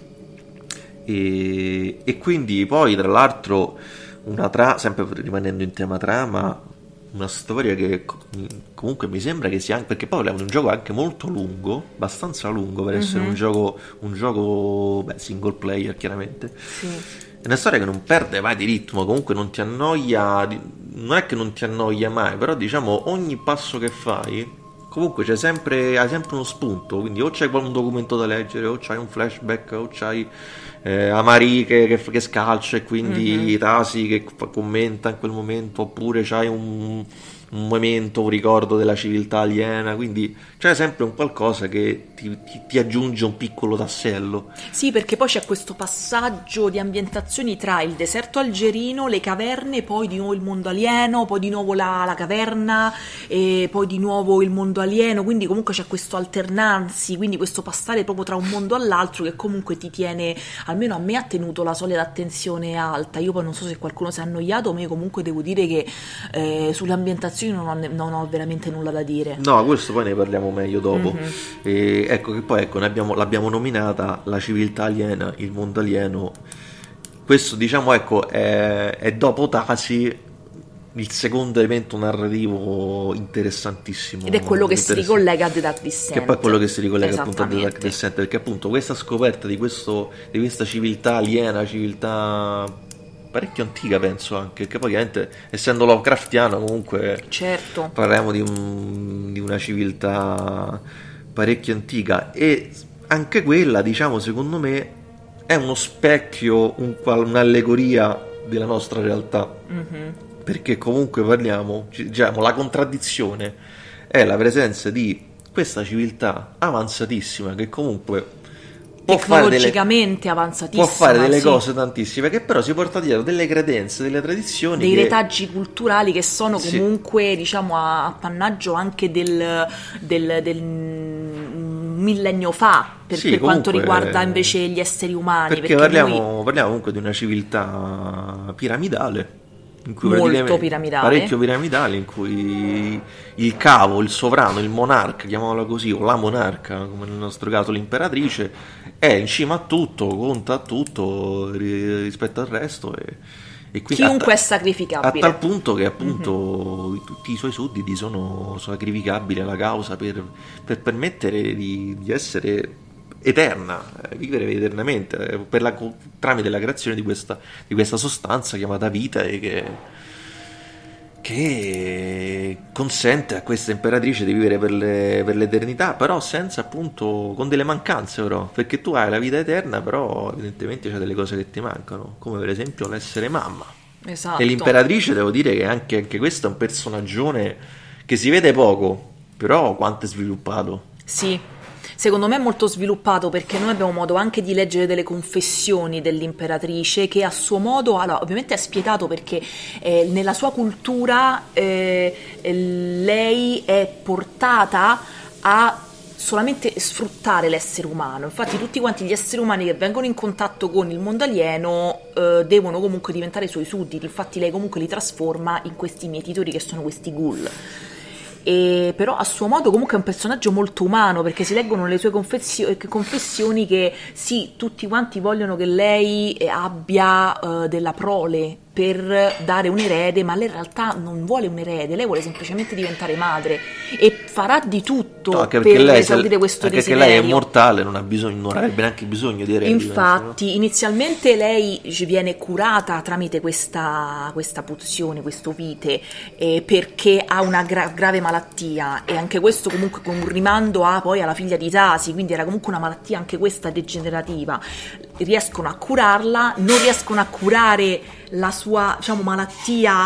S1: E quindi poi tra l'altro sempre rimanendo in tema trama, una storia che comunque mi sembra che sia anche, perché poi parliamo di un gioco anche molto lungo, abbastanza lungo per essere un gioco single player, chiaramente.
S2: Sì.
S1: È una storia che non perde mai di ritmo, comunque non ti annoia, non è che non ti annoia mai, però diciamo ogni passo che fai comunque hai sempre uno spunto, quindi o c'hai un documento da leggere, o c'hai un flashback, o c'hai Amari che scalcia e quindi Tasi che commenta in quel momento, oppure c'hai un momento, un ricordo della civiltà aliena, quindi c'è sempre un qualcosa che ti aggiunge un piccolo tassello.
S2: Sì, perché poi c'è questo passaggio di ambientazioni tra il deserto algerino, le caverne, poi di nuovo il mondo alieno, poi di nuovo la caverna, e poi di nuovo il mondo alieno, quindi comunque c'è questo alternarsi, quindi questo passare proprio tra un mondo all'altro che comunque ti tiene, almeno a me ha tenuto la soglia d'attenzione alta. Io poi non so se qualcuno si è annoiato, ma io comunque devo dire che sulle ambientazioni non ho veramente nulla da dire.
S1: No, questo poi ne parliamo meglio dopo. E ecco che poi l'abbiamo nominata la civiltà aliena, il mondo alieno. Questo diciamo ecco è dopo Tasi il secondo elemento narrativo interessantissimo.
S2: Ed è quello che si ricollega a The Dark Descent.
S1: Che poi è quello che si ricollega appunto a The Dark Descent, perché appunto questa scoperta di questa civiltà aliena, civiltà parecchio antica penso anche, che poi chiaramente essendo Lovecraftiano comunque
S2: certo
S1: parliamo di una civiltà parecchio antica, e anche quella diciamo secondo me è uno specchio, un'allegoria della nostra realtà, perché comunque parliamo, diciamo, la contraddizione è la presenza di questa civiltà avanzatissima che comunque
S2: tecnologicamente avanzatissima,
S1: può fare delle cose tantissime, che però si porta dietro delle credenze, delle tradizioni,
S2: dei retaggi culturali che sono comunque diciamo appannaggio anche del millennio fa per
S1: comunque,
S2: quanto riguarda invece gli esseri umani,
S1: perché parliamo comunque di una civiltà piramidale, in cui
S2: molto piramidale,
S1: parecchio piramidale, in cui il cavo, il sovrano, il monarca, chiamiamolo così, o la monarca, come nel nostro caso l'imperatrice, è in cima a tutto, conta a tutto rispetto al resto, e quindi
S2: chiunque è sacrificabile,
S1: a tal punto che appunto tutti i suoi sudditi sono sacrificabili alla causa per permettere di essere eterna, vivere eternamente tramite la creazione di questa sostanza chiamata vita, e che consente a questa imperatrice di vivere per l'eternità, però senza appunto, con delle mancanze però, perché tu hai la vita eterna, però evidentemente c'è delle cose che ti mancano, come per esempio l'essere mamma.
S2: esatto.
S1: E l'imperatrice, devo dire che anche questo è un personaggione che si vede poco, però quanto è sviluppato.
S2: Sì, secondo me è molto sviluppato, perché noi abbiamo modo anche di leggere delle confessioni dell'imperatrice, che a suo modo, allora, ovviamente è spietato perché nella sua cultura lei è portata a solamente sfruttare l'essere umano. Infatti tutti quanti gli esseri umani che vengono in contatto con il mondo alieno devono comunque diventare suoi sudditi, infatti lei comunque li trasforma in questi mietitori che sono questi ghoul. e però a suo modo comunque è un personaggio molto umano, perché si leggono le sue confessioni che sì, tutti quanti vogliono che lei abbia della prole per dare un erede, ma lei in realtà non vuole un erede, lei vuole semplicemente diventare madre e farà di tutto per esaudire questo desiderio.
S1: Perché lei è mortale, non avrebbe neanche bisogno di eredi.
S2: Infatti, penso, no? Inizialmente lei viene curata tramite questa pozione, questo vite, perché ha una grave malattia, e anche questo comunque con un rimando poi alla figlia di Tasi, quindi era comunque una malattia anche questa degenerativa. Riescono a curarla, non riescono a curare la sua, diciamo, malattia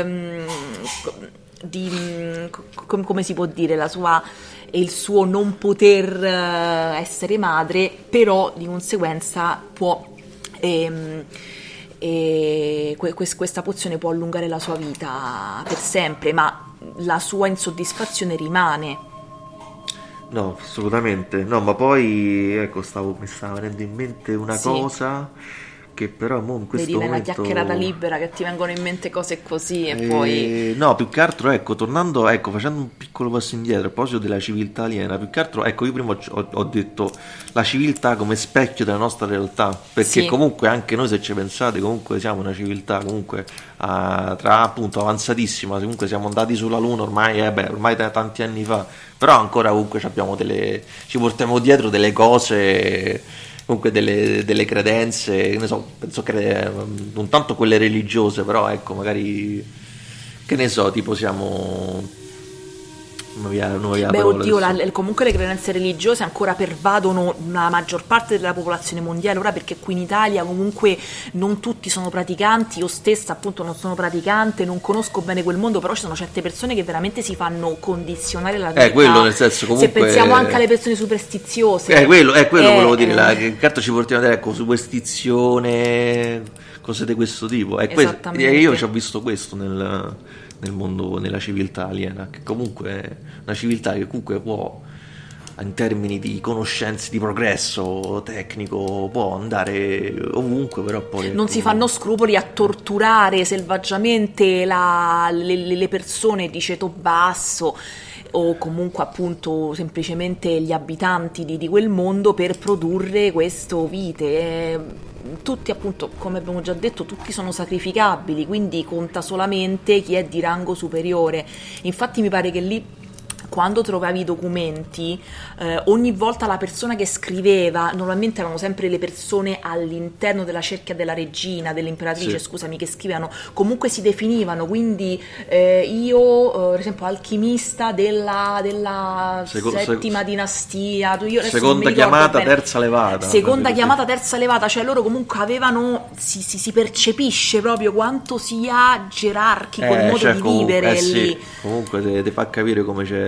S2: come si può dire, la sua e il suo non poter essere madre, però di conseguenza può questa pozione può allungare la sua vita per sempre, ma la sua insoddisfazione rimane.
S1: No, assolutamente. No, ma poi ecco, mi stava venendo in mente una cosa che però in questo
S2: momento...
S1: nella
S2: chiacchierata libera che ti vengono in mente cose così e poi...
S1: No, più che altro, ecco, tornando, ecco, facendo un piccolo passo indietro a proposito della civiltà aliena, più che altro, ecco, io prima ho detto la civiltà come specchio della nostra realtà, perché comunque anche noi, se ci pensate, comunque siamo una civiltà comunque tra appunto avanzatissima, comunque siamo andati sulla Luna ormai da tanti anni fa, però ancora comunque ci portiamo dietro delle cose, comunque delle credenze, ne so, penso che non tanto quelle religiose, però ecco, magari, che ne so, tipo siamo...
S2: comunque le credenze religiose ancora pervadono la maggior parte della popolazione mondiale ora, perché qui in Italia comunque non tutti sono praticanti, io stessa appunto non sono praticante, non conosco bene quel mondo, però ci sono certe persone che veramente si fanno condizionare la vita,
S1: quello nel senso, comunque,
S2: se pensiamo anche alle persone superstiziose,
S1: quello volevo dire, che certo ci portiamo a dire, ecco, superstizione, cose di questo tipo, io ci ho visto questo nel mondo, nella civiltà aliena, che comunque è una civiltà che comunque può, in termini di conoscenze, di progresso tecnico, può andare ovunque, però poi
S2: non si fanno scrupoli a torturare selvaggiamente le persone di ceto basso, o comunque appunto semplicemente gli abitanti di quel mondo, per produrre questo vite. Tutti, appunto, come abbiamo già detto, tutti sono sacrificabili, quindi conta solamente chi è di rango superiore. Infatti mi pare che lì, quando trovavi i documenti, ogni volta la persona che scriveva, normalmente erano sempre le persone all'interno della cerchia della regina, dell'imperatrice, scusami, che scrivevano, comunque si definivano, quindi io, per esempio, alchimista della settima dinastia,
S1: seconda chiamata, terza levata.
S2: Seconda chiamata, terza levata, cioè loro comunque avevano, si percepisce proprio quanto sia gerarchico il modo di vivere lì.
S1: Comunque ti fa capire come c'è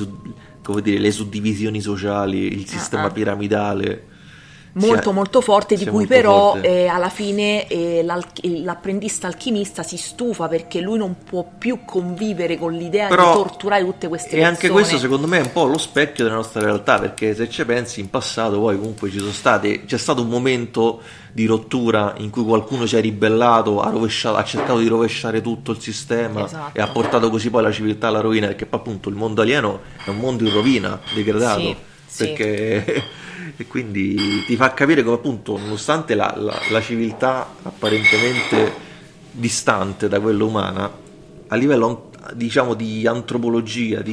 S1: le suddivisioni sociali, il sistema piramidale
S2: molto forte, di cui però alla fine l'apprendista alchimista si stufa, perché lui non può più convivere con l'idea di torturare tutte queste persone.
S1: E anche questo secondo me è un po' lo specchio della nostra realtà, perché se ci pensi, in passato poi comunque c'è stato un momento di rottura in cui qualcuno si è ribellato, ha cercato di rovesciare tutto il sistema, e ha portato così poi la civiltà alla rovina, perché poi appunto il mondo alieno è un mondo in rovina, degradato, perché e quindi ti fa capire come appunto, nonostante la civiltà apparentemente distante da quella umana, a livello diciamo di antropologia,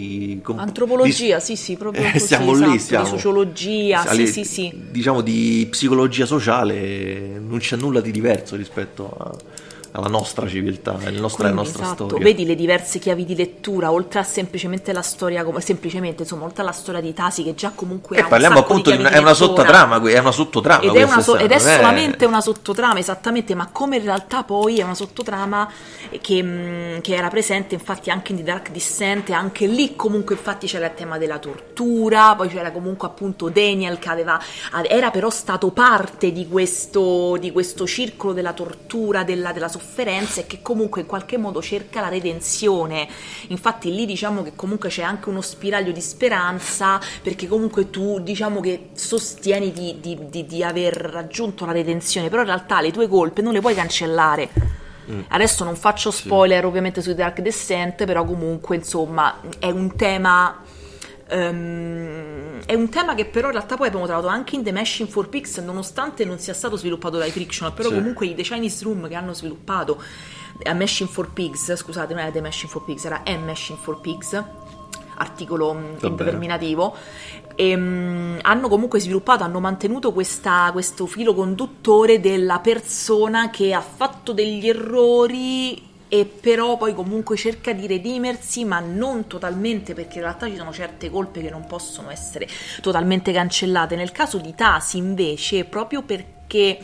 S2: proprio così,
S1: siamo lì,
S2: di sociologia,
S1: diciamo di psicologia sociale, non c'è nulla di diverso rispetto alla nostra civiltà, la nostra storia.
S2: Vedi le diverse chiavi di lettura, oltre a semplicemente la storia, oltre alla storia di Tasi, che già comunque ha
S1: parliamo appunto è una sottotrama,
S2: ed è solamente una sottotrama, esattamente, ma come in realtà poi è una sottotrama che era presente infatti anche in The Dark Descent, anche lì comunque infatti c'era il tema della tortura, poi c'era comunque appunto Daniel che era però stato parte di questo circolo della tortura, della sofferenza, e che comunque in qualche modo cerca la redenzione. Infatti lì diciamo che comunque c'è anche uno spiraglio di speranza, perché comunque tu diciamo che sostieni di aver raggiunto la redenzione, però in realtà le tue colpe non le puoi cancellare. Adesso non faccio spoiler ovviamente su The Dark Descent, però comunque insomma è un tema che però in realtà poi abbiamo trovato anche in The Machine for Pigs, nonostante non sia stato sviluppato dai Frictional, però comunque i The Chinese Room che hanno sviluppato A Machine for Pigs, scusate, non era The Machine for Pigs, era A Machine for Pigs, articolo indeterminativo, e hanno comunque sviluppato, hanno mantenuto questo filo conduttore della persona che ha fatto degli errori e però poi comunque cerca di redimersi, ma non totalmente, perché in realtà ci sono certe colpe che non possono essere totalmente cancellate. Nel caso di Tasi invece, proprio perché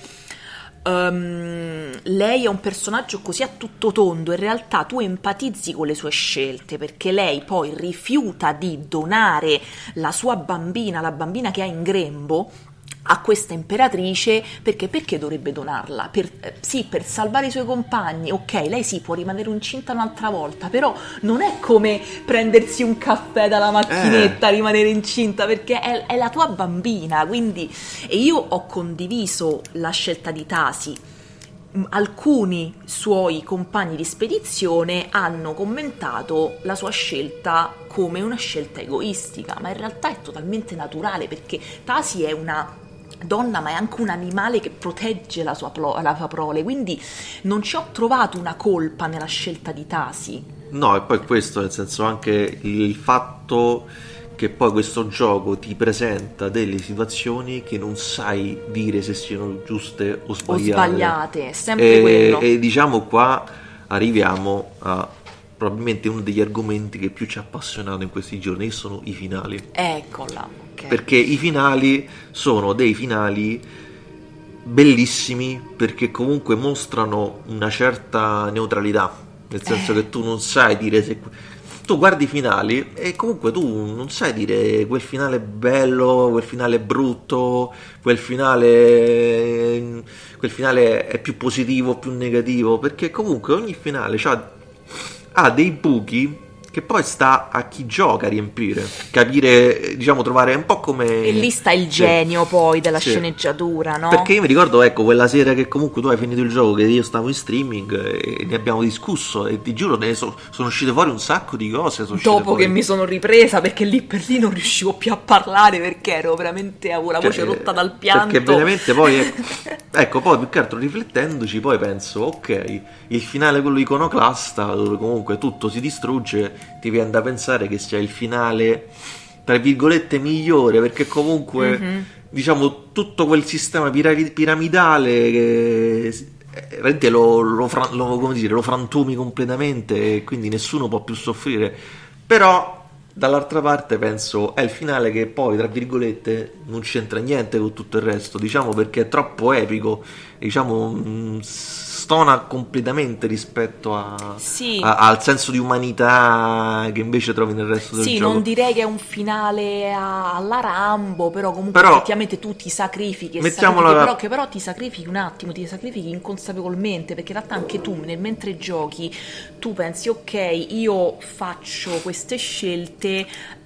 S2: lei è un personaggio così a tutto tondo, in realtà tu empatizzi con le sue scelte, perché lei poi rifiuta di donare la sua bambina, la bambina che ha in grembo, a questa imperatrice, perché dovrebbe donarla? Sì, per salvare i suoi compagni, ok, lei sì, può rimanere incinta un'altra volta, però non è come prendersi un caffè dalla macchinetta, rimanere incinta, perché è la tua bambina, quindi. E io ho condiviso la scelta di Tasi. Alcuni suoi compagni di spedizione hanno commentato la sua scelta come una scelta egoistica, ma in realtà è totalmente naturale, perché Tasi è una donna, ma è anche un animale che protegge la sua prole, quindi non ci ho trovato una colpa nella scelta di Tasi.
S1: No, e poi questo, nel senso, anche il fatto che poi questo gioco ti presenta delle situazioni che non sai dire se siano giuste o
S2: sbagliate, è sempre quello.
S1: E diciamo qua arriviamo a probabilmente uno degli argomenti che più ci ha appassionato in questi giorni, che sono i finali.
S2: Eccola, ok.
S1: Perché i finali sono dei finali bellissimi, perché comunque mostrano una certa neutralità, nel senso che tu non sai dire se... Tu guardi i finali e comunque tu non sai dire quel finale è bello, quel finale è brutto, quel finale è più positivo, più negativo, perché comunque ogni finale ha dei buchi che poi sta a chi gioca a riempire, capire, diciamo, trovare un po' come...
S2: E lì sta il genio poi della sceneggiatura, no?
S1: Perché io mi ricordo, ecco, quella sera che comunque tu hai finito il gioco, che io stavo in streaming e ne abbiamo discusso, e ti giuro, sono uscite fuori un sacco di cose.
S2: Dopo che mi sono ripresa, perché lì per lì non riuscivo più a parlare, perché ero veramente, avevo la voce rotta dal pianto.
S1: Perché veramente poi, ecco, poi più che altro riflettendoci, poi penso, ok, il finale quello iconoclasta, dove comunque tutto si distrugge, ti viene da pensare che sia il finale tra virgolette migliore, perché comunque diciamo tutto quel sistema piramidale che veramente lo frantumi completamente, e quindi nessuno può più soffrire. Però dall'altra parte penso è il finale che poi tra virgolette non c'entra niente con tutto il resto, diciamo, perché è troppo epico, diciamo, stona completamente rispetto al senso di umanità che invece trovi nel resto del gioco.
S2: Sì, non direi che è un finale alla Rambo, però comunque effettivamente tu ti sacrifichi, però ti sacrifichi un attimo, ti sacrifichi inconsapevolmente, perché in realtà anche tu mentre giochi tu pensi, ok, io faccio queste scelte,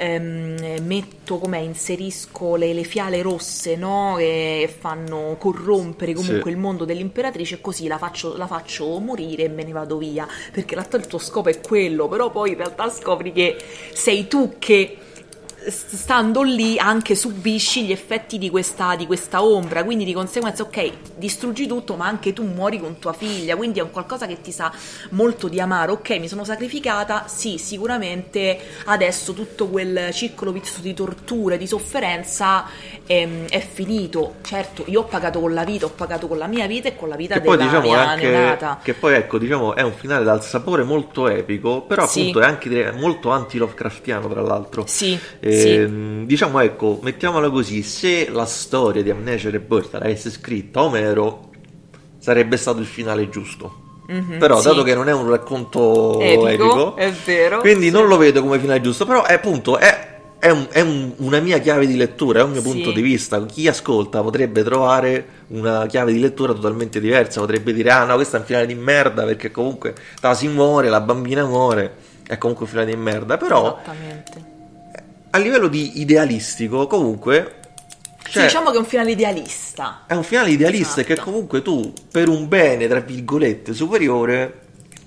S2: inserisco le fiale rosse, no? Che fanno corrompere comunque il mondo dell'imperatrice, e così la faccio morire e me ne vado via, perché in realtà il tuo scopo è quello, però poi in realtà scopri che sei tu che stando lì anche subisci gli effetti di questa ombra, quindi di conseguenza ok, distruggi tutto, ma anche tu muori con tua figlia, quindi è un qualcosa che ti sa molto di amaro. Ok, mi sono sacrificata, sì, sicuramente adesso tutto quel circolo vizioso di tortura, di sofferenza è finito. Certo, io ho pagato con la vita, ho pagato con la mia vita e con la vita della mia neonata,
S1: che poi ecco, diciamo, è un finale dal sapore molto epico, però appunto è anche molto anti-Lovecraftiano, tra l'altro. Diciamo, ecco, mettiamola così, se la storia di Amnesia Rebirth l'avesse scritta Omero sarebbe stato il finale giusto. Però dato che non è un racconto epico,
S2: è vero,
S1: quindi non lo vedo come finale giusto, però appunto è una mia chiave di lettura, è un mio punto di vista. Chi ascolta potrebbe trovare una chiave di lettura totalmente diversa, potrebbe dire ah no, questo è un finale di merda perché comunque Tasi muore, la bambina muore, è comunque un finale di merda. Però
S2: esattamente,
S1: a livello di idealistico comunque
S2: Sì, diciamo che è un finale idealista.
S1: È un finale idealista,
S2: Esatto.
S1: che comunque tu, per un bene, tra virgolette, superiore,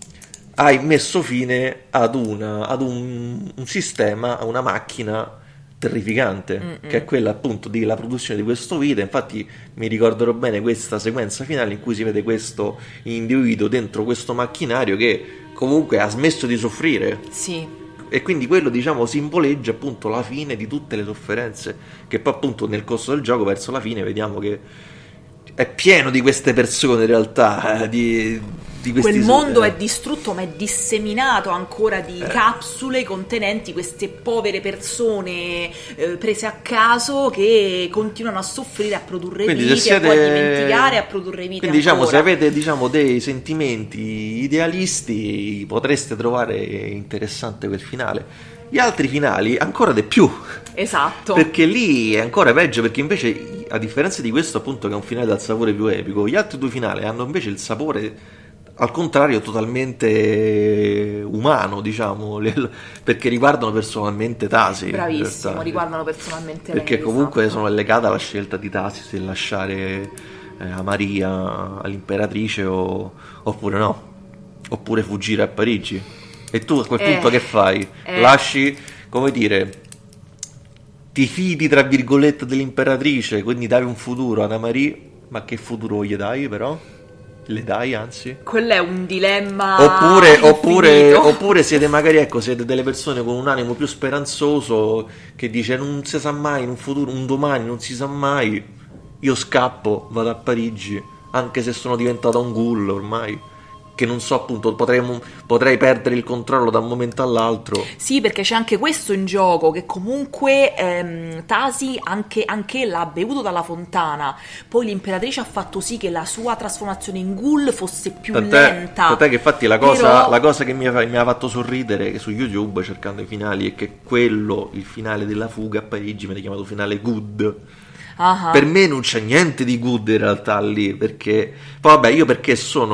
S1: hai messo fine ad un sistema, a una macchina terrificante, che è quella appunto della produzione di questo video. Infatti mi ricorderò bene questa sequenza finale in cui si vede questo individuo dentro questo macchinario che comunque ha smesso di soffrire.
S2: Sì.
S1: E quindi quello, diciamo, simboleggia appunto la fine di tutte le sofferenze, che poi appunto nel corso del gioco verso la fine vediamo che è pieno di queste persone in realtà, di questi
S2: Quel mondo è distrutto, ma è disseminato ancora di capsule contenenti queste povere persone prese a caso che continuano a soffrire, a produrre
S1: Quindi
S2: vite,
S1: se
S2: a poi
S1: siete-
S2: dimenticare, a produrre vite
S1: Quindi diciamo, se
S2: ancora.
S1: avete, diciamo, dei sentimenti idealisti, potreste trovare interessante quel finale. Gli altri finali ancora di più,
S2: Esatto.
S1: perché lì è ancora peggio, perché invece, a differenza di questo appunto che è un finale dal sapore più epico, gli altri due finali hanno invece il sapore al contrario totalmente umano, diciamo, perché riguardano personalmente Tasi, in
S2: Bravissimo,
S1: realtà.
S2: riguardano personalmente
S1: Perché
S2: lei,
S1: comunque
S2: esatto.
S1: sono legata alla scelta di Tasi se lasciare a Maria, all'imperatrice, oppure no, oppure fuggire a Parigi. E tu a quel punto che fai? Lasci, come dire, ti fidi tra virgolette dell'imperatrice, quindi dai un futuro ad Marie, ma che futuro gli dai però? Le dai, anzi?
S2: Quello è un dilemma
S1: Oppure
S2: infinito.
S1: siete magari, ecco, siete delle persone con un animo più speranzoso che dice non si sa mai, in un futuro, un domani non si sa mai, io scappo, vado a Parigi, anche se sono diventato un ghoul ormai, che non so, appunto, potrei perdere il controllo da un momento all'altro.
S2: Sì, perché c'è anche questo in gioco, che comunque Tasi anche l'ha bevuto dalla fontana, poi l'imperatrice ha fatto sì che la sua trasformazione in ghoul fosse più lenta.
S1: Tant'è che infatti la
S2: Però-
S1: cosa che mi ha fatto sorridere che su YouTube cercando i finali è che quello, il finale della fuga a Parigi, viene chiamato finale good.
S2: Ah,
S1: Per me non c'è niente di good in realtà lì, perché poi vabbè, io perché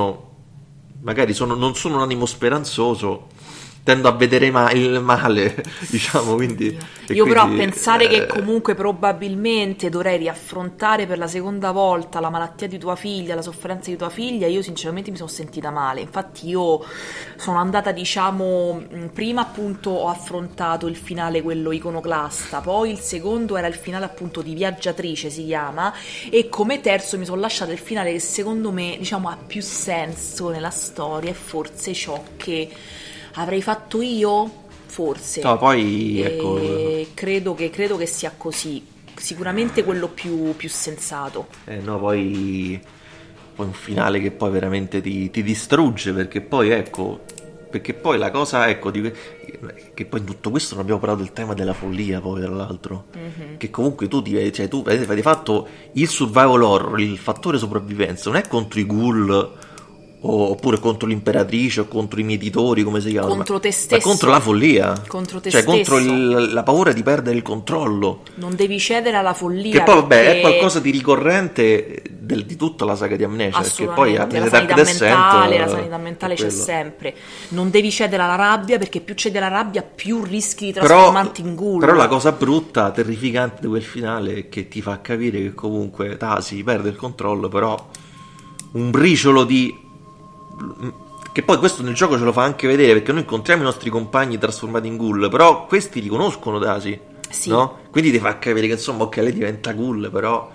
S1: non sono un animo speranzoso, tendo a vedere il male, diciamo, quindi
S2: Io però a
S1: quindi,
S2: pensare che comunque probabilmente dovrei riaffrontare per la seconda volta la malattia di tua figlia, la sofferenza di tua figlia, io sinceramente mi sono sentita male. Infatti io sono andata, diciamo, prima appunto ho affrontato il finale quello iconoclasta, poi il secondo era il finale appunto di Viaggiatrice si chiama, e come terzo mi sono lasciata il finale che secondo me, diciamo, ha più senso nella storia e forse ciò che avrei fatto io, forse.
S1: no, poi ecco,
S2: E credo che sia così. Sicuramente quello più sensato.
S1: no, poi un finale che poi veramente ti distrugge, perché poi ecco, la cosa, ecco, che poi in tutto questo non abbiamo parlato del tema della follia, poi tra l'altro, che comunque tu avete fatto il survival horror, il fattore sopravvivenza non è contro i ghoul oppure contro l'imperatrice o contro i mietitori, come si chiama,
S2: Contro te
S1: ma
S2: stesso.
S1: contro la follia,
S2: Contro te
S1: cioè contro
S2: stesso.
S1: la paura di perdere il controllo.
S2: Non devi cedere alla follia.
S1: Che poi vabbè
S2: perché
S1: è qualcosa di ricorrente di tutta la saga di Amnesia, perché poi
S2: assolutamente
S1: Amnesia Dark Descent
S2: la sanità mentale
S1: è
S2: c'è
S1: quello.
S2: sempre. Non devi cedere alla rabbia, perché più cedi alla rabbia più rischi di
S1: Però,
S2: trasformarti in ghoul.
S1: però la cosa brutta, terrificante di quel finale è che ti fa capire che comunque Tasi perde il controllo, però un briciolo di... che poi questo nel gioco ce lo fa anche vedere, perché noi incontriamo i nostri compagni trasformati in ghoul, però questi riconoscono Tasi,
S2: Sì.
S1: no? Quindi ti fa capire che insomma, ok, lei diventa ghoul, però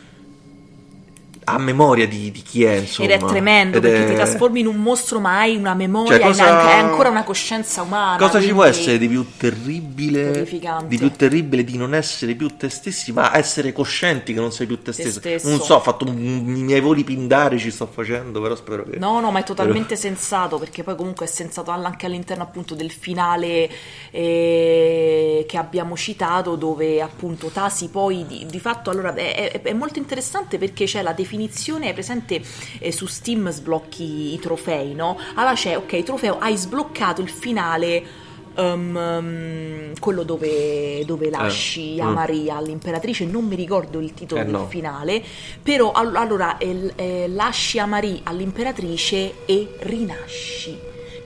S1: ha memoria di chi è, insomma.
S2: Ed è tremendo,
S1: Ed
S2: perché
S1: è-
S2: ti trasformi in un mostro ma hai una memoria,
S1: Cioè, cosa-
S2: hai ancora una coscienza umana.
S1: Cosa ci può
S2: quindi-
S1: essere di più terribile,
S2: Terrificante.
S1: di non essere più te stessi, ma essere coscienti che non sei più te stesso?
S2: stesso.
S1: Non so, ho fatto i miei voli pindari, ci sto facendo, però spero che...
S2: No, ma è totalmente sensato, perché poi comunque è sensato anche all'interno appunto del finale che abbiamo citato, dove appunto Tasi poi di fatto, allora è molto interessante perché c'è la definizione, è presente su Steam, sblocchi i trofei, no? Allora c'è, ok, trofeo, hai sbloccato il finale, quello dove lasci a Maria, all'imperatrice, non mi ricordo il titolo del
S1: no.
S2: finale, però allora lasci a Maria all'imperatrice e rinasci.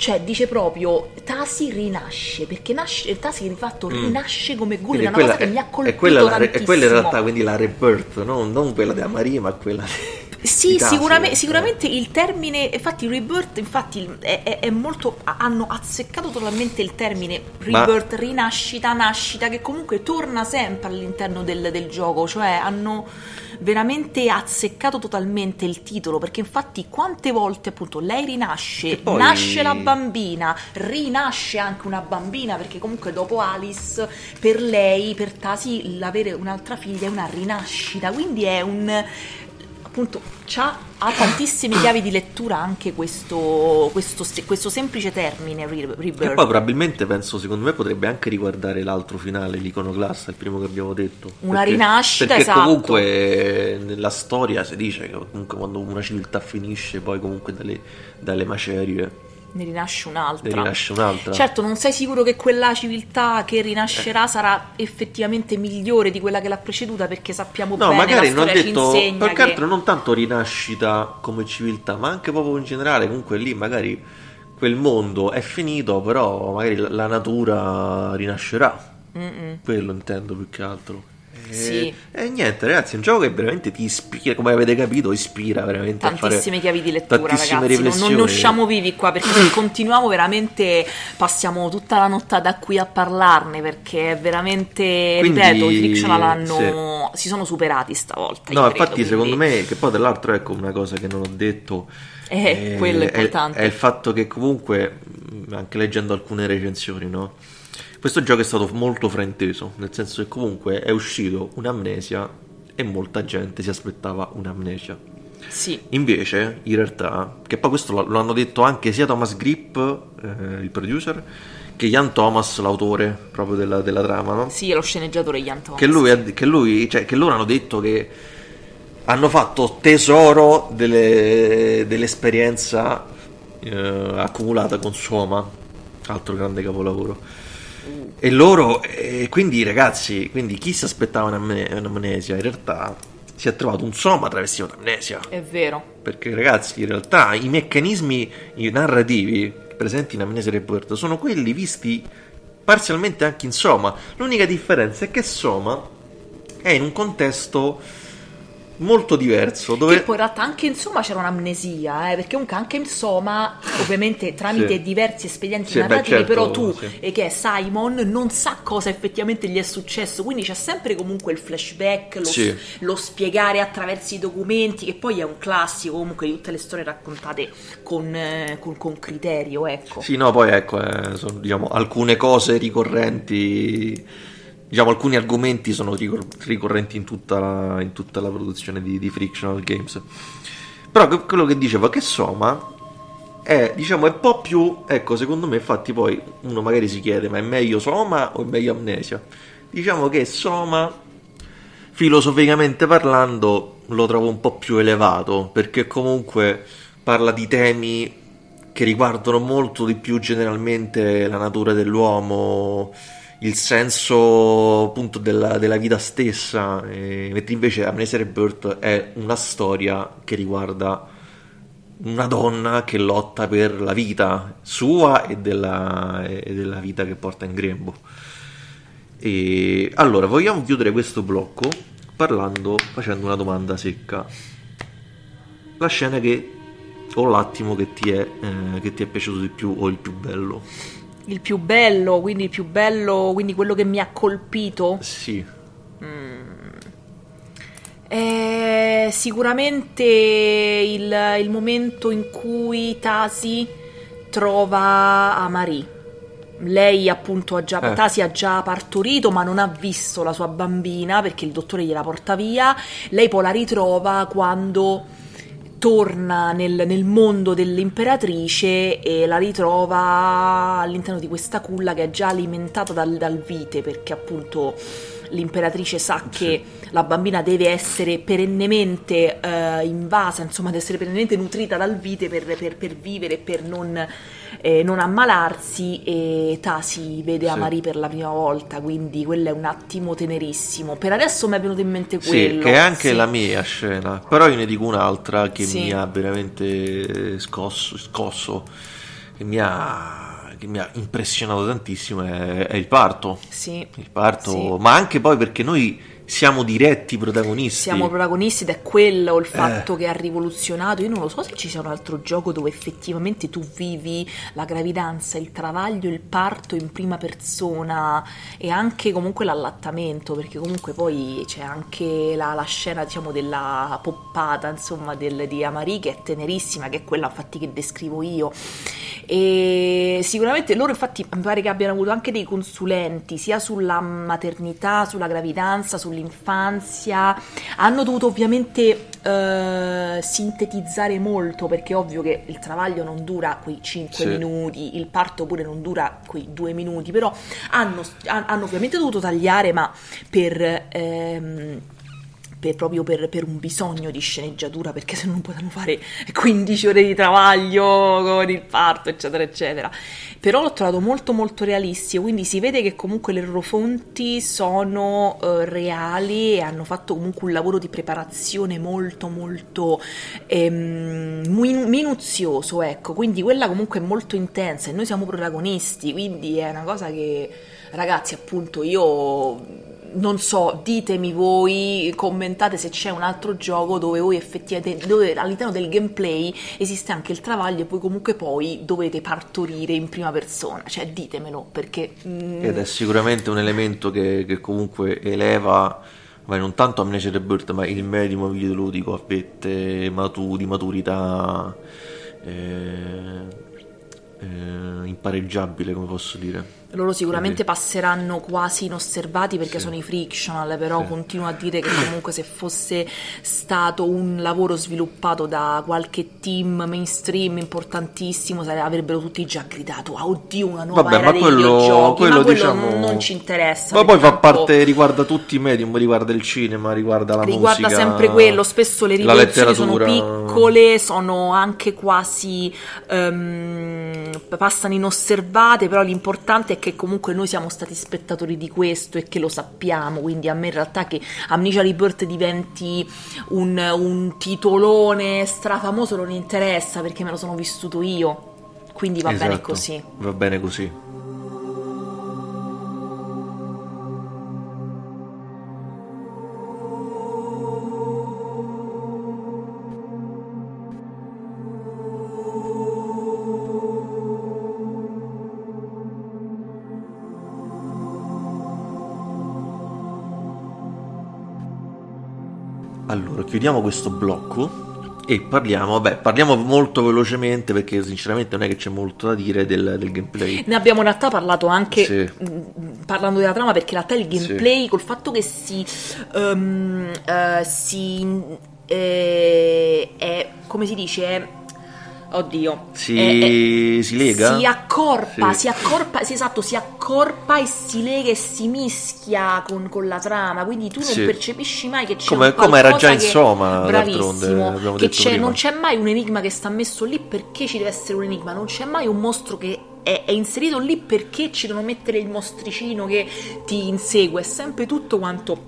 S2: Cioè dice proprio Tasi rinasce, perché Tasi di fatto rinasce come Ghoul, è una cosa che mi ha colpito tantissimo.
S1: È quella in realtà, quindi la rebirth, non quella di Amari, ma quella
S2: sì,
S1: Tasi,
S2: sicuramente il termine, infatti rebirth, infatti è molto, hanno azzeccato totalmente il termine rebirth, rinascita, nascita, che comunque torna sempre all'interno del gioco, cioè hanno veramente azzeccato totalmente il titolo, perché infatti quante volte appunto lei rinasce,
S1: poi...
S2: nasce la bambina, rinasce anche una bambina, perché comunque dopo Alice per lei, per Tasi, l'avere un'altra figlia è una rinascita, quindi è un... appunto ha tantissime chiavi di lettura anche questo semplice termine rebirth.
S1: E poi probabilmente secondo me potrebbe anche riguardare l'altro finale, l'iconoclasta, il primo che abbiamo detto,
S2: una rinascita,
S1: perché
S2: esatto.
S1: Comunque nella storia si dice che comunque quando una civiltà finisce, poi comunque dalle macerie
S2: ne rinasce un'altra.
S1: Certo,
S2: non sei sicuro che quella civiltà che rinascerà sarà effettivamente migliore di quella che l'ha preceduta, perché sappiamo bene,
S1: magari
S2: la storia
S1: non ha detto,
S2: ci insegna
S1: perché altro non tanto rinascita come civiltà, ma anche proprio in generale, comunque lì magari quel mondo è finito, però magari la natura rinascerà. Quello intendo più che altro.
S2: Sì.
S1: E niente, ragazzi, è un gioco che veramente ti ispira, come avete capito, ispira veramente
S2: tantissime
S1: a fare
S2: chiavi di lettura, ragazzi. Non ne usciamo vivi qua, perché se continuiamo veramente passiamo tutta la nottata qui a parlarne, perché è veramente, quindi, ripeto, i Frictional si sono superati stavolta.
S1: No, infatti, secondo me, che poi dall'altro, ecco, una cosa che non ho detto
S2: quello è importante,
S1: è il fatto che comunque, anche leggendo alcune recensioni, no? Questo gioco è stato molto frainteso, nel senso che comunque è uscito un'amnesia e molta gente si aspettava un'amnesia.
S2: Sì.
S1: Invece, in realtà, che poi questo lo hanno detto anche sia Thomas Grip, il producer, che Ian Thomas, l'autore proprio della trama, no?
S2: Sì, è lo sceneggiatore Ian Thomas.
S1: Che loro hanno detto che hanno fatto tesoro dell'esperienza accumulata con Soma, altro grande capolavoro. E loro, quindi ragazzi, chi si aspettava un'amnesia, in realtà si è trovato un Soma travestito d'amnesia.
S2: È vero.
S1: Perché ragazzi, in realtà i meccanismi narrativi presenti in Amnesia Rebirth sono quelli visti parzialmente anche in Soma. L'unica differenza è che Soma è in un contesto molto diverso, dove
S2: che poi in realtà anche in Soma c'era un'amnesia, perché comunque anche in Soma, ovviamente tramite diversi espedienti narrativi, certo, però tu che è Simon non sa cosa effettivamente gli è successo, quindi c'è sempre comunque il flashback, lo spiegare attraverso i documenti, che poi è un classico comunque di tutte le storie raccontate con criterio, ecco.
S1: Sì, no, poi ecco, sono, diciamo, alcune cose ricorrenti. Diciamo, alcuni argomenti sono ricorrenti in tutta la produzione di Frictional Games. Però quello che dicevo, che Soma è un po' più, ecco, secondo me, infatti poi uno magari si chiede, ma è meglio Soma o è meglio Amnesia? Diciamo che Soma, filosoficamente parlando, lo trovo un po' più elevato, perché comunque parla di temi che riguardano molto di più generalmente la natura dell'uomo, il senso appunto della vita stessa, mentre invece Amnesia Rebirth è una storia che riguarda una donna che lotta per la vita sua e della vita che porta in grembo. E allora vogliamo chiudere questo blocco facendo una domanda secca: la scena o l'attimo che ti è piaciuto di più, o il più bello?
S2: Il più bello, quindi quello che mi ha colpito?
S1: Sì.
S2: Sicuramente il momento in cui Tasi trova Amari. Lei appunto Tasi ha già partorito, ma non ha visto la sua bambina perché il dottore gliela porta via. Lei poi la ritrova quando torna nel mondo dell'imperatrice e la ritrova all'interno di questa culla che è già alimentata dal vite, perché appunto l'imperatrice sa che la bambina deve essere perennemente invasa, insomma deve essere perennemente nutrita dal vite per vivere e per non ammalarsi, e Tasi vede Amari per la prima volta, quindi quello è un attimo tenerissimo. Per adesso mi è venuto in mente quello.
S1: Sì, che è anche la mia scena, però io ne dico un'altra che mi ha veramente scosso, che mi ha impressionato tantissimo è il parto.
S2: Sì.
S1: Il parto,
S2: Sì.
S1: ma anche poi perché noi siamo diretti protagonisti.
S2: Siamo protagonisti ed è quello il fatto che ha rivoluzionato. Io non lo so se ci sia un altro gioco dove effettivamente tu vivi la gravidanza, il travaglio, il parto in prima persona e anche comunque l'allattamento, perché comunque poi c'è anche la scena, diciamo, della poppata, insomma, di Amari, che è tenerissima, che è quella infatti che descrivo io. E sicuramente loro infatti mi pare che abbiano avuto anche dei consulenti sia sulla maternità, sulla gravidanza, sull'infanzia. Hanno dovuto ovviamente sintetizzare molto, perché è ovvio che il travaglio non dura quei 5
S1: Sì.
S2: minuti, il parto pure non dura quei 2 minuti, però hanno ovviamente dovuto tagliare, ma proprio per un bisogno di sceneggiatura, perché se no non potevano fare 15 ore di travaglio con il parto, eccetera, eccetera. Però l'ho trovato molto molto realistico, quindi si vede che comunque le loro fonti sono reali e hanno fatto comunque un lavoro di preparazione molto molto minuzioso, ecco, quindi quella comunque è molto intensa e noi siamo protagonisti, quindi è una cosa che, ragazzi, appunto, io non so, ditemi voi, commentate se c'è un altro gioco dove voi effettivamente, dove all'interno del gameplay esiste anche il travaglio e voi comunque poi dovete partorire in prima persona, cioè ditemelo, perché
S1: Ed è sicuramente un elemento che comunque eleva, non tanto Amnesia Rebirth, ma il medium videoludico a vette di maturità impareggiabile, come posso dire.
S2: loro sicuramente passeranno quasi inosservati perché sono i frictional, però continuo a dire che comunque se fosse stato un lavoro sviluppato da qualche team mainstream importantissimo avrebbero tutti già gridato oddio, una nuova era dei videogiochi, ma quello
S1: diciamo,
S2: non ci interessa,
S1: ma poi fa
S2: tanto
S1: parte, riguarda tutti i medium, riguarda il cinema, riguarda la
S2: riguarda
S1: musica,
S2: sempre quello. Spesso le
S1: la
S2: rivoluzioni sono
S1: letteratura,
S2: piccole, sono anche quasi passano inosservate, però l'importante è che comunque noi siamo stati spettatori di questo e che lo sappiamo, quindi a me in realtà che Amnesia Rebirth diventi un titolone strafamoso non interessa, perché me lo sono vissuto io, quindi va bene
S1: esatto,
S2: così.
S1: va bene così. Allora, chiudiamo questo blocco e parliamo molto velocemente, perché sinceramente non è che c'è molto da dire del gameplay.
S2: Ne abbiamo in realtà parlato anche
S1: Sì.
S2: parlando della trama, perché in realtà il gameplay col fatto che è, come si dice, oddio,
S1: Si lega?
S2: si accorpa,
S1: Sì.
S2: si accorpa, sì, esatto, si accorpa e si lega e si mischia con la trama, quindi tu non
S1: Sì.
S2: percepisci mai che c'è
S1: Come
S2: un qualcosa
S1: era già in
S2: che,
S1: Soma,
S2: bravissimo,
S1: d'altronde, abbiamo
S2: che
S1: detto prima.
S2: non c'è mai un enigma che sta messo lì perché ci deve essere un enigma, non c'è mai un mostro che è inserito lì perché ci devono mettere il mostricino che ti insegue, è sempre tutto quanto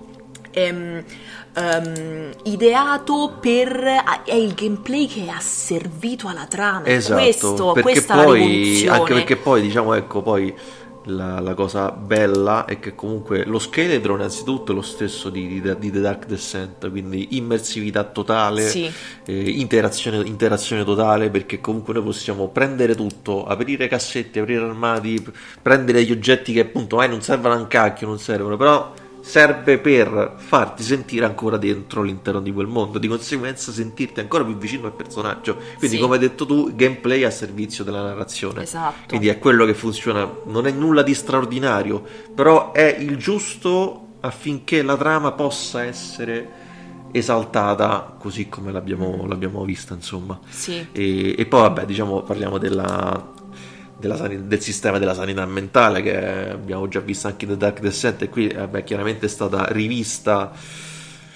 S2: ideato è il gameplay che ha servito alla trama.
S1: Esatto, perché
S2: questa è la
S1: poi,
S2: rivoluzione.
S1: anche perché poi, diciamo, ecco, poi la cosa bella è che comunque lo scheletro innanzitutto è lo stesso di The Dark Descent, quindi immersività totale,
S2: Sì.
S1: interazione totale, perché comunque noi possiamo prendere tutto, aprire cassetti, aprire armadi, prendere gli oggetti che appunto non servono a un cacchio, non servono, però serve per farti sentire ancora dentro all'interno di quel mondo, di conseguenza sentirti ancora più vicino al personaggio, quindi
S2: Sì.
S1: come hai detto tu, gameplay a servizio della narrazione.
S2: Esatto.
S1: Quindi è quello che funziona, non è nulla di straordinario, però è il giusto affinché la trama possa essere esaltata così come l'abbiamo vista, insomma.
S2: Sì.
S1: E poi vabbè, diciamo, parliamo del sistema della sanità mentale, che abbiamo già visto anche in The Dark Descent, e qui chiaramente è stata rivista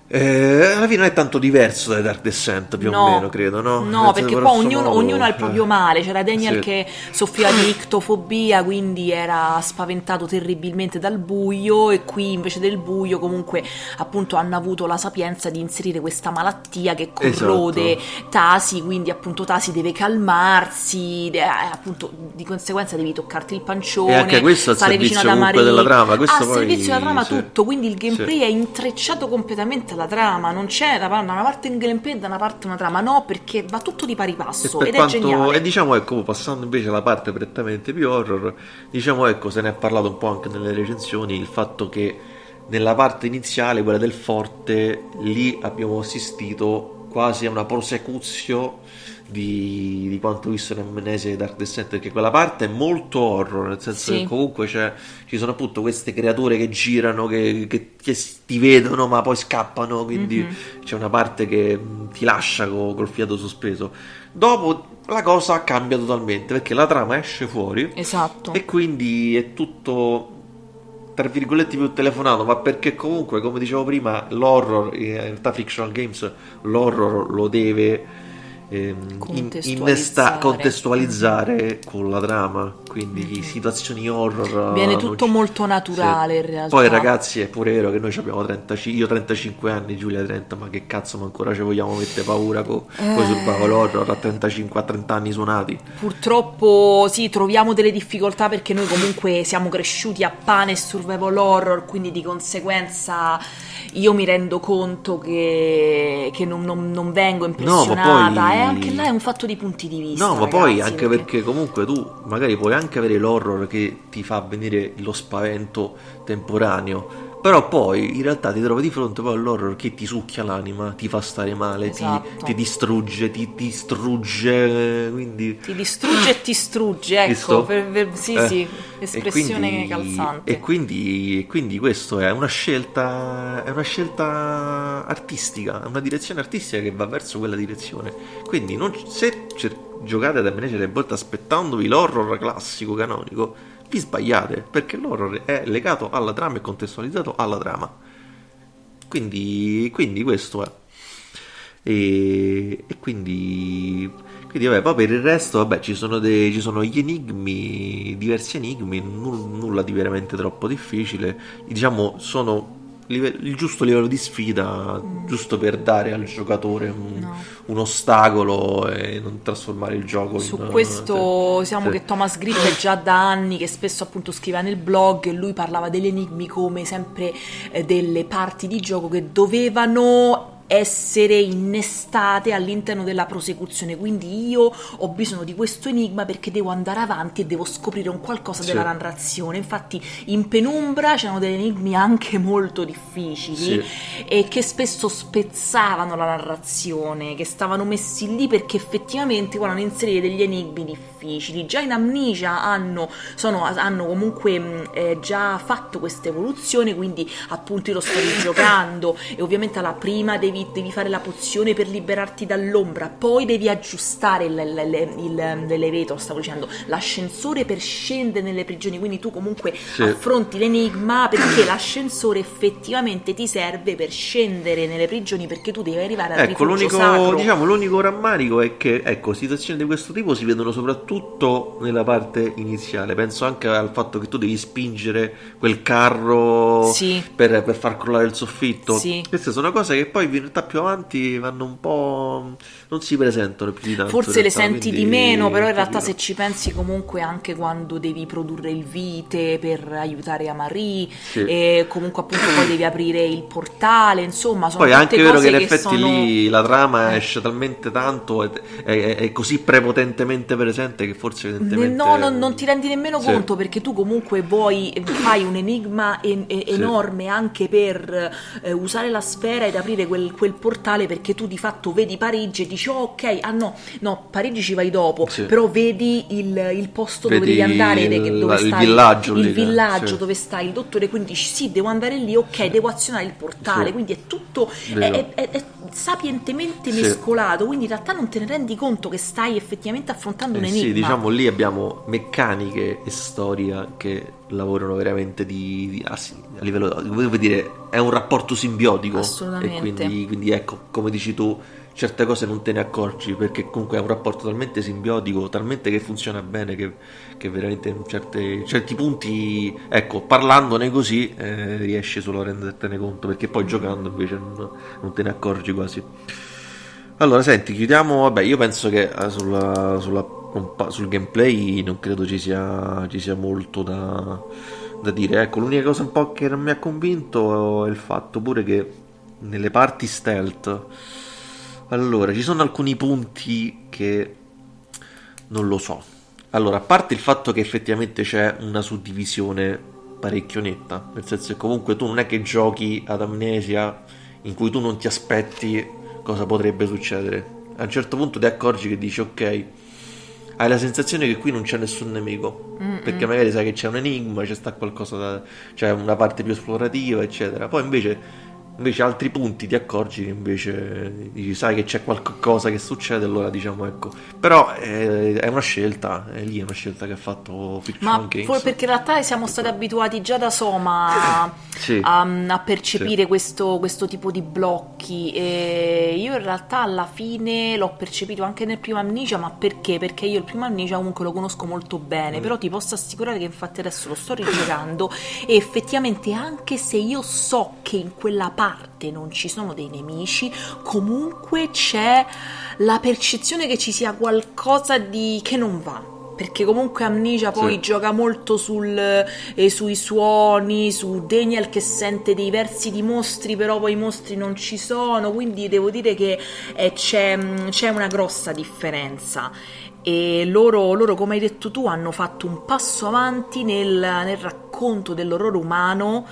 S1: Alla fine non è tanto diverso dai Dark Descent, più o meno, credo, no?
S2: No, perché qua ognuno ha il proprio male. C'era Daniel che soffriva di ictofobia, quindi era spaventato terribilmente dal buio, e qui invece del buio comunque appunto hanno avuto la sapienza di inserire questa malattia che corrode Tasi, quindi appunto Tasi deve calmarsi, appunto di conseguenza devi toccarti il pancione,
S1: e anche questo
S2: stare vicino ad Amari,
S1: della trama, questo
S2: al servizio della trama tutto, quindi il gameplay è intrecciato completamente alla trama, non c'è da una parte un gameplay e da una parte una trama, no, perché va tutto di pari passo ed è geniale.
S1: E diciamo, ecco, passando invece alla parte prettamente più horror, diciamo, ecco, se ne è parlato un po' anche nelle recensioni, il fatto che nella parte iniziale, quella del forte, lì abbiamo assistito quasi a una prosecuzio di quanto visto in Amnesia e Dark Descent, perché quella parte è molto horror, nel senso che comunque ci sono appunto queste creature che girano, che ti vedono ma poi scappano, quindi c'è una parte che ti lascia col fiato sospeso. Dopo la cosa cambia totalmente, perché la trama esce fuori, e quindi è tutto tra virgolette più telefonato, ma perché comunque, come dicevo prima, l'horror in realtà Fictional Games l'horror lo deve contestualizzare con la trama, quindi situazioni horror
S2: viene tutto molto naturale, in realtà.
S1: Poi ragazzi, è pure vero che noi abbiamo 35 anni, Giulia 30, ma che cazzo, ma ancora ci vogliamo mettere paura con i survival horror a 35, a 30 anni suonati?
S2: Purtroppo sì, troviamo delle difficoltà perché noi comunque siamo cresciuti a pane e survival horror, quindi di conseguenza io mi rendo conto che non vengo impressionata, e anche là è un fatto di punti di vista.
S1: No, ma ragazzi, poi anche perché comunque tu magari puoi anche avere l'horror che ti fa venire lo spavento temporaneo, però poi in realtà ti trovi di fronte poi all'horror che ti succhia l'anima, ti fa stare male, ti distrugge, ti distrugge, quindi
S2: ti distrugge e ti strugge, ecco, sì, espressione calzante.
S1: E quindi questo è una scelta artistica, è una direzione artistica che va verso quella direzione. Quindi se giocate ad Amnesia Reborn aspettandovi l'horror classico canonico, vi sbagliate, perché l'horror è legato alla trama e contestualizzato alla trama. Quindi questo è. E quindi vabbè, poi per il resto, vabbè, ci sono gli enigmi, diversi enigmi, nulla di veramente troppo difficile. Diciamo, sono il giusto livello di sfida, giusto per dare al giocatore un ostacolo e non trasformare il gioco
S2: su questo che Thomas Grip è già da anni che spesso appunto scriveva nel blog, e lui parlava degli enigmi come sempre delle parti di gioco che dovevano essere innestate all'interno della prosecuzione, quindi io ho bisogno di questo enigma perché devo andare avanti e devo scoprire un qualcosa della narrazione. Infatti in Penumbra c'erano degli enigmi anche molto difficili e che spesso spezzavano la narrazione, che stavano messi lì perché effettivamente volevano inserire degli enigmi difficili. Già in Amnesia hanno comunque già fatto questa evoluzione, quindi appunto io lo sto rigiocando e ovviamente alla prima devi fare la pozione per liberarti dall'ombra, poi devi aggiustare l'elevator, stavo dicendo, l'ascensore per scendere nelle prigioni, quindi tu comunque affronti l'enigma perché l'ascensore effettivamente ti serve per scendere nelle prigioni, perché tu devi arrivare al rifugio sacro.
S1: Diciamo, l'unico rammarico è che situazioni di questo tipo si vedono soprattutto nella parte iniziale. Penso anche al fatto che tu devi spingere quel carro per far crollare il soffitto. Queste sono cose che poi in realtà più avanti vanno un po', non si presentano più di tanto.
S2: Forse le senti di meno, però in realtà se ci pensi comunque anche quando devi produrre il vite per aiutare Amari, e comunque appunto poi devi aprire il portale, insomma sono
S1: poi
S2: tutte
S1: anche vero
S2: cose
S1: che in effetti lì la trama esce talmente tanto, è così prepotentemente presente che forse evidentemente
S2: non ti rendi nemmeno conto, perché tu comunque fai un enigma enorme anche per usare la sfera ed aprire quel portale, perché tu di fatto vedi Parigi e dici ok, no, Parigi ci vai dopo, però vedi il posto dove devi andare, dove sta il villaggio dove sta il dottore, quindi dici sì, devo andare lì, ok, devo azionare il portale, quindi è tutto è sapientemente mescolato, quindi in realtà non te ne rendi conto che stai effettivamente affrontando un enigma.
S1: Diciamo lì abbiamo meccaniche e storia che lavorano veramente a livello, come dire, è un rapporto simbiotico.
S2: Assolutamente.
S1: E quindi ecco, come dici tu, certe cose non te ne accorgi perché comunque è un rapporto talmente simbiotico, talmente che funziona bene che veramente in certi punti, ecco, parlandone così riesci solo a rendertene conto, perché poi giocando invece non te ne accorgi quasi. Allora, senti, chiudiamo. Vabbè, io penso che sul gameplay non credo ci sia molto da dire. Ecco, l'unica cosa un po' che non mi ha convinto è il fatto pure che nelle parti stealth, allora, ci sono alcuni punti che non lo so. Allora, a parte il fatto che effettivamente c'è una suddivisione parecchio netta, nel senso che comunque tu non è che giochi ad Amnesia in cui tu non ti aspetti cosa potrebbe succedere. A un certo punto ti accorgi che dici ok, hai la sensazione che qui non c'è nessun nemico, perché magari sai che c'è un enigma, c'è sta qualcosa c'è una parte più esplorativa, eccetera. Poi invece altri punti ti accorgi che invece dici, sai che c'è qualcosa che succede, allora diciamo ecco. Però è una scelta, è lì è una scelta che ha fatto Fiction Games.
S2: Perché in realtà siamo stati abituati già da Soma
S1: sì,
S2: a percepire
S1: sì.
S2: questo tipo di blocchi, e io in realtà alla fine l'ho percepito anche nel primo Amnesia. Ma perché? Perché io il primo Amnesia comunque lo conosco molto bene, però ti posso assicurare che infatti adesso lo sto rigiocando e effettivamente anche se io so che in quella parte non ci sono dei nemici, comunque c'è la percezione che ci sia qualcosa che non va, perché comunque Amnesia poi gioca molto sui suoni, su Daniel che sente dei versi di mostri, però poi i mostri non ci sono, quindi devo dire che c'è una grossa differenza. E loro, come hai detto tu, hanno fatto un passo avanti nel racconto dell'orrore umano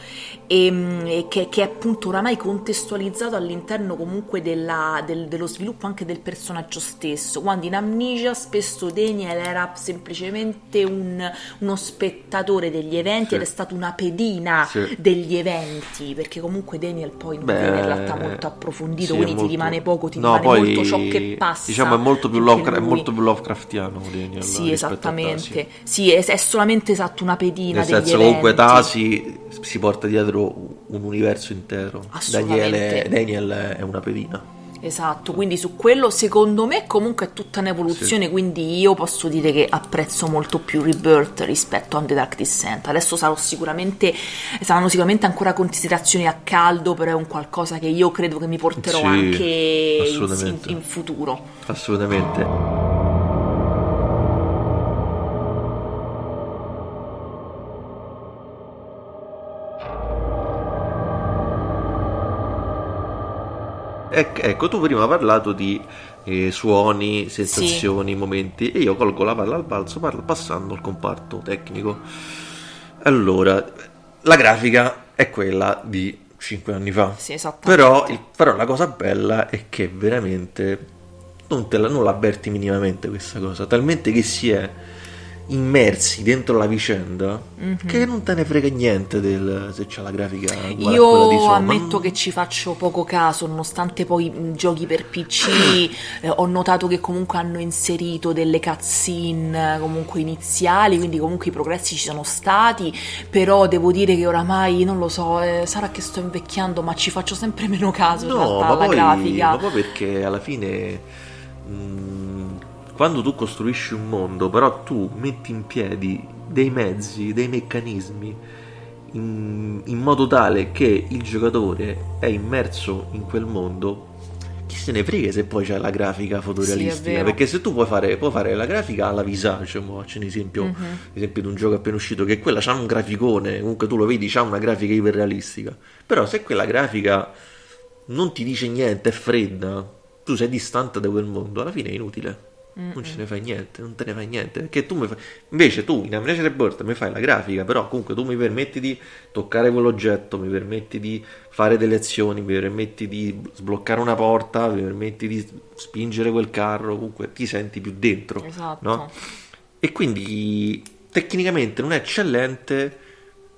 S2: e che è appunto oramai contestualizzato all'interno comunque dello sviluppo anche del personaggio stesso, quando in Amnesia spesso Daniel era semplicemente uno spettatore degli eventi ed è stato una pedina degli eventi, perché comunque Daniel poi non viene in realtà molto approfondito, quindi ti rimane poco, rimane molto ciò che passa,
S1: diciamo è molto più Lovecraftiano Daniel,
S2: sì, esattamente, sì, è solamente esatto una pedina
S1: nel
S2: degli
S1: senso
S2: eventi.
S1: comunque Tasi si porta dietro un universo intero, Daniel è una pedina.
S2: Esatto, quindi su quello secondo me comunque è tutta un'evoluzione, quindi io posso dire che apprezzo molto più Rebirth rispetto a The Dark Descent. Adesso saranno sicuramente ancora considerazioni a caldo, però è un qualcosa che io credo che mi porterò anche in futuro.
S1: Assolutamente. Ecco, tu prima hai parlato di suoni, sensazioni, momenti, e io colgo la palla al balzo passando al comparto tecnico. Allora, la grafica è quella di 5 anni fa,
S2: sì, esattamente.
S1: però la cosa bella è che veramente non l'avverti minimamente questa cosa, talmente che si è immersi dentro la vicenda che non te ne frega niente se c'è la grafica uguale a quella di Soma.
S2: Io ammetto che ci faccio poco caso, nonostante poi giochi per PC ho notato che comunque hanno inserito delle cutscene comunque iniziali, quindi comunque i progressi ci sono stati, però devo dire che oramai non lo so, sarà che sto invecchiando, ma ci faccio sempre meno caso in realtà alla grafica.
S1: Ma poi perché alla fine quando tu costruisci un mondo, però tu metti in piedi dei mezzi, dei meccanismi in modo tale che il giocatore è immerso in quel mondo, chi se ne frega se poi c'è la grafica fotorealistica, perché se tu puoi fare la grafica alla Visage, c'è un esempio di un gioco appena uscito che quella c'ha un graficone, comunque tu lo vedi, c'ha una grafica iperrealistica, però se quella grafica non ti dice niente, è fredda, tu sei distante da quel mondo, alla fine è inutile. Non ce ne fai niente, non te ne fai niente, perché invece tu in Amnesia Rebirth mi fai la grafica, però comunque tu mi permetti di toccare quell'oggetto, mi permetti di fare delle azioni, mi permetti di sbloccare una porta, mi permetti di spingere quel carro, comunque ti senti più dentro,
S2: esatto.
S1: No? E quindi tecnicamente non è eccellente,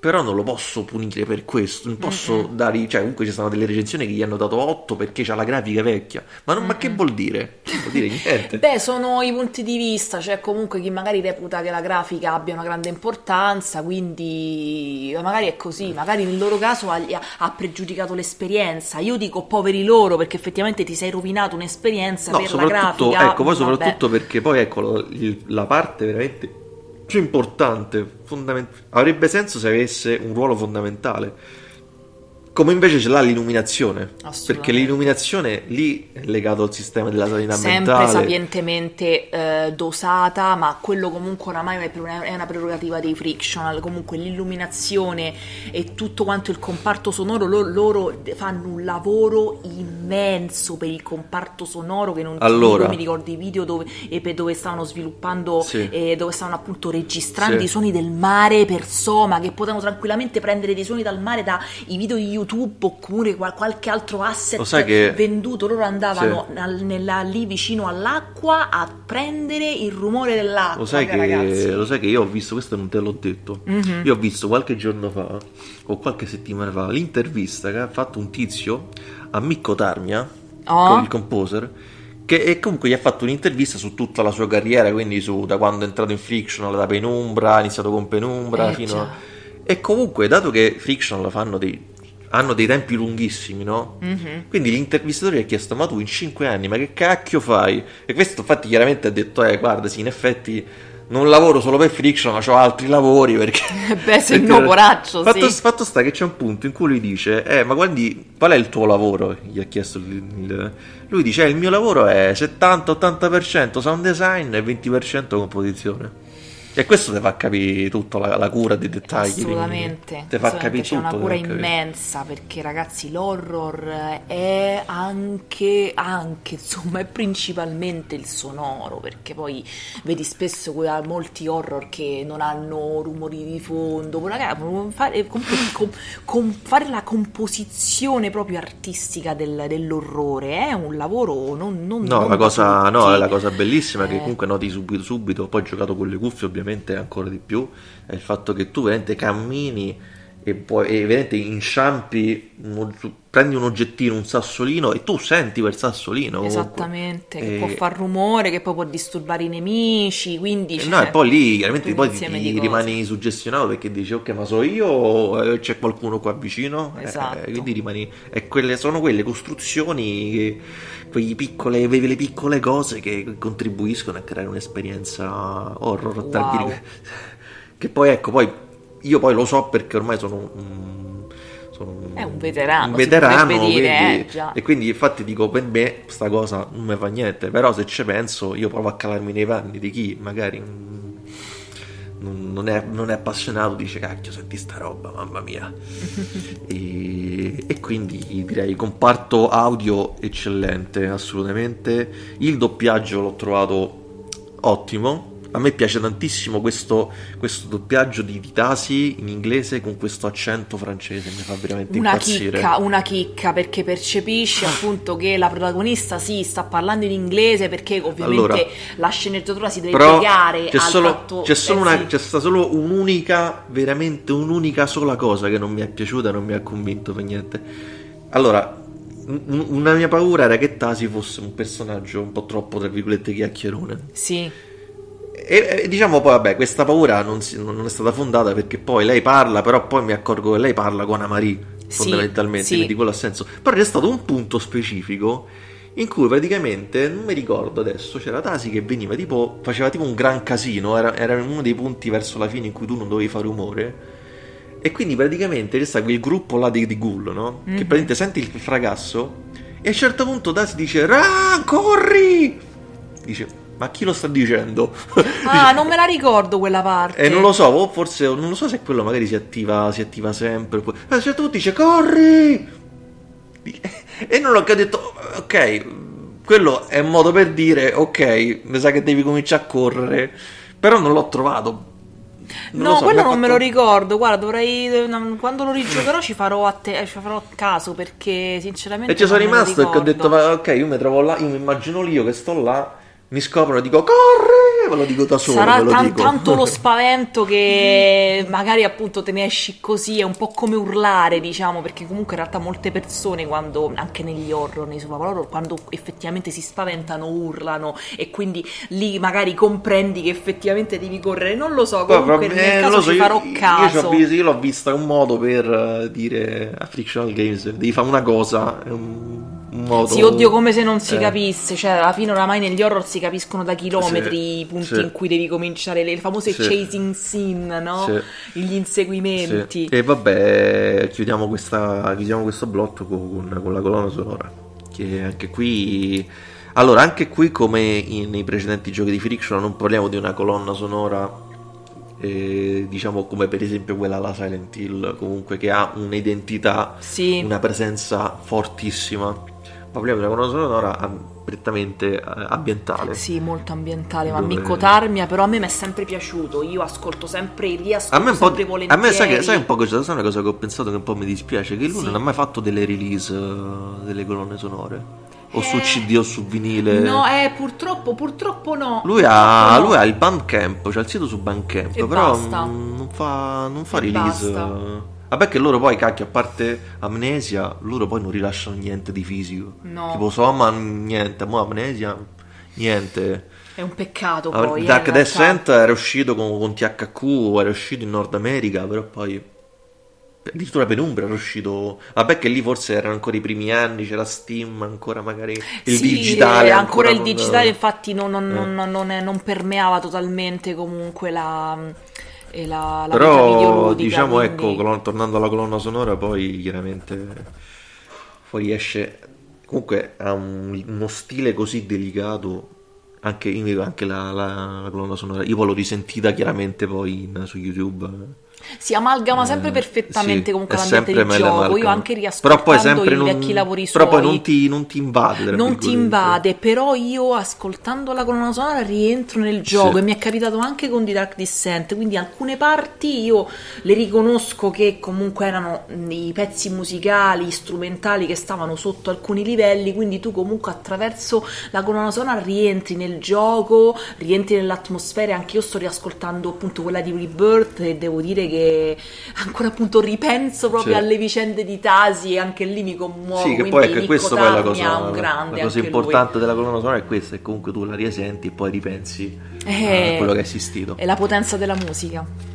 S1: però non lo posso punire per questo, non posso dare, cioè comunque ci sono delle recensioni che gli hanno dato 8 perché c'ha la grafica vecchia, ma che vuol dire? Non vuol dire niente.
S2: Beh, sono i punti di vista, cioè comunque chi magari reputa che la grafica abbia una grande importanza, quindi magari è così, magari nel loro caso ha pregiudicato l'esperienza. Io dico poveri loro, perché effettivamente ti sei rovinato un'esperienza per la grafica.
S1: Ecco, poi soprattutto perché poi ecco la parte veramente più importante, avrebbe senso se avesse un ruolo fondamentale. Come invece ce l'ha l'illuminazione, perché l'illuminazione lì è legato al sistema della sanità mentale.
S2: Sempre sapientemente dosata, ma quello comunque oramai è una prerogativa dei Frictional. Comunque l'illuminazione e tutto quanto il comparto sonoro, loro fanno un lavoro immenso per il comparto sonoro, che non mi ricordo i video dove stavano sviluppando, dove stavano appunto registrando i suoni del mare per Soma, che potevano tranquillamente prendere dei suoni dal mare dai video di YouTube oppure qualche altro asset venduto. Loro andavano lì vicino all'acqua a prendere il rumore dell'acqua.
S1: Lo sai che io ho visto, questo non te l'ho detto, io ho visto qualche giorno fa o qualche settimana fa l'intervista che ha fatto un tizio a Mikko Tarmia, il composer, che comunque gli ha fatto un'intervista su tutta la sua carriera, quindi da quando è entrato in Frictional, da Penumbra, ha iniziato con Penumbra e comunque, dato che Frictional hanno dei tempi lunghissimi, no? Quindi l'intervistatore gli ha chiesto: ma tu in 5 anni, ma che cacchio fai? E questo infatti chiaramente ha detto: guarda, sì, in effetti non lavoro solo per Friction, ma ho altri lavori, perché
S2: se no, poraccio,
S1: fatto sta che c'è un punto in cui lui dice: ma guardi, qual è il tuo lavoro? Gli ha chiesto lui dice: il mio lavoro è 70-80% sound design e 20% composizione. E questo ti fa capire tutta la cura dei dettagli.
S2: Assolutamente.
S1: Ti fa capire
S2: c'è
S1: tutto.
S2: C'è una cura immensa, perché ragazzi l'horror è anche insomma è principalmente il sonoro, perché poi vedi spesso molti horror che non hanno rumori di fondo. Ragazzi, fare la composizione proprio artistica dell'orrore è un lavoro
S1: la cosa bellissima che comunque noti subito, poi ho giocato con le cuffie ovviamente ancora di più, è il fatto che tu veramente cammini e poi veramente inciampi, prendi un oggettino, un sassolino, e tu senti quel sassolino
S2: esattamente, che può far rumore, che poi può disturbare i nemici, quindi
S1: e poi lì chiaramente poi ti rimani suggestionato, perché dici: ok, ma so io o c'è qualcuno qua vicino?
S2: Esatto.
S1: Quindi rimani, sono quelle costruzioni quelle piccole cose che contribuiscono a creare un'esperienza horror.
S2: Wow.
S1: Che poi io poi lo so, perché ormai sono
S2: è un veterano,
S1: quindi, e quindi infatti dico, per me sta cosa non mi fa niente, però se ci penso io provo a calarmi nei panni di chi magari non è appassionato, dice: cacchio, senti sta roba, mamma mia. e quindi direi comparto audio eccellente, assolutamente. Il doppiaggio l'ho trovato ottimo. A me piace tantissimo questo doppiaggio di Tasi in inglese con questo accento francese, mi fa veramente impazzire.
S2: Una chicca, perché percepisci appunto che la protagonista sta parlando in inglese, perché ovviamente la sceneggiatura si deve piegare al fatto.
S1: C'è solo veramente un'unica sola cosa che non mi è piaciuta, non mi ha convinto per niente. Allora, una mia paura era che Tasi fosse un personaggio un po' troppo, tra virgolette, chiacchierone.
S2: Sì.
S1: E diciamo poi, vabbè, questa paura non è stata fondata, perché poi lei parla, però poi mi accorgo che lei parla con Anna-Marie, fondamentalmente, quindi quello ha senso. Però c'è stato un punto specifico in cui praticamente, non mi ricordo adesso, c'era Tasi che veniva faceva tipo un gran casino, era uno dei punti verso la fine in cui tu non dovevi fare rumore, e quindi praticamente c'è stato quel gruppo là di ghoul, no? Che praticamente senti il fracasso e a un certo punto Tasi dice: corri! Dice: ma chi lo sta dicendo?
S2: Non me la ricordo quella parte.
S1: Non lo so, forse non lo so se quello magari si attiva sempre. A un certo punto dice: corri! E non ho detto: ok, quello è un modo per dire: ok, mi sa che devi cominciare a correre. Però non l'ho trovato.
S2: Quello non me lo ricordo. Guarda, quando lo rigiocherò ci farò caso, perché sinceramente
S1: e ci sono rimasto, perché ho detto: ok, io mi trovo là, io mi immagino io che sto là, mi scoprono e dico: corri! Ve lo dico da solo,
S2: sarà
S1: ve lo dico.
S2: tanto lo spavento che magari appunto te ne esci così, è un po' come urlare, diciamo, perché comunque in realtà molte persone quando, anche negli horror, nei survival horror, quando effettivamente si spaventano urlano, e quindi lì magari comprendi che effettivamente devi correre, non lo so, comunque nel caso ci farò caso.
S1: Io l'ho vista un modo per dire a Frictional Games, devi fare una cosa, un modo...
S2: Sì, oddio, come se non si capisse, cioè alla fine oramai negli horror si capiscono da chilometri i punti in cui devi cominciare, le famose chasing scene, no? Gli inseguimenti.
S1: E vabbè, chiudiamo questo blocco con la colonna sonora, che anche qui... Allora, anche qui come nei precedenti giochi di Friction non parliamo di una colonna sonora diciamo come per esempio quella alla Silent Hill, comunque che ha un'identità, una presenza fortissima. Parliamo di una colonna sonora prettamente ambientale.
S2: Sì, molto ambientale, ma Mikko Tarmia però a me mi è sempre piaciuto, io ascolto sempre, sempre volentieri.
S1: A me sai un po' cosa, sai una cosa che ho pensato che un po' mi dispiace, che lui non ha mai fatto delle release delle colonne sonore. O su CD o su vinile.
S2: No, purtroppo no.
S1: Lui ha il Bandcamp, c'ha il sito su Bandcamp,
S2: e
S1: però
S2: basta.
S1: non fa release.
S2: Basta.
S1: Vabbè che loro poi, cacchio, a parte Amnesia, loro poi non rilasciano niente di fisico.
S2: No.
S1: Tipo Soma, niente, mo Amnesia, niente.
S2: È un peccato poi.
S1: Dark Descent era uscito con THQ, era uscito in Nord America, però poi... Addirittura Penumbra era uscito. Vabbè che lì forse erano ancora i primi anni, c'era Steam, ancora magari il digitale.
S2: Ancora il digitale, infatti non permeava totalmente comunque la
S1: però
S2: videoludica,
S1: diciamo
S2: quindi...
S1: ecco, tornando alla colonna sonora, poi chiaramente fuoriesce, comunque ha uno stile così delicato, anche la colonna sonora io poi l'ho risentita chiaramente poi su YouTube.
S2: Si amalgama sempre perfettamente comunque l'ambiente di gioco.
S1: Amalgama.
S2: Io anche riascoltando i vecchi lavori suoi,
S1: però poi non ti invade.
S2: Non ti invade, però io ascoltando la colonna sonora rientro nel gioco, e mi è capitato anche con The Dark Descent, quindi alcune parti io le riconosco che comunque erano i pezzi musicali, strumentali che stavano sotto alcuni livelli, quindi tu comunque attraverso la colonna sonora rientri nel gioco, rientri nell'atmosfera. Anche io sto riascoltando appunto quella di Rebirth e devo dire che ancora appunto ripenso proprio alle vicende di Tasi, e anche lì mi commuovo.
S1: Sì, che poi è questo poi la cosa importante
S2: lui.
S1: Della colonna sonora è questa, e comunque tu la riesenti e poi ripensi a quello che hai assistito.
S2: È la potenza della musica.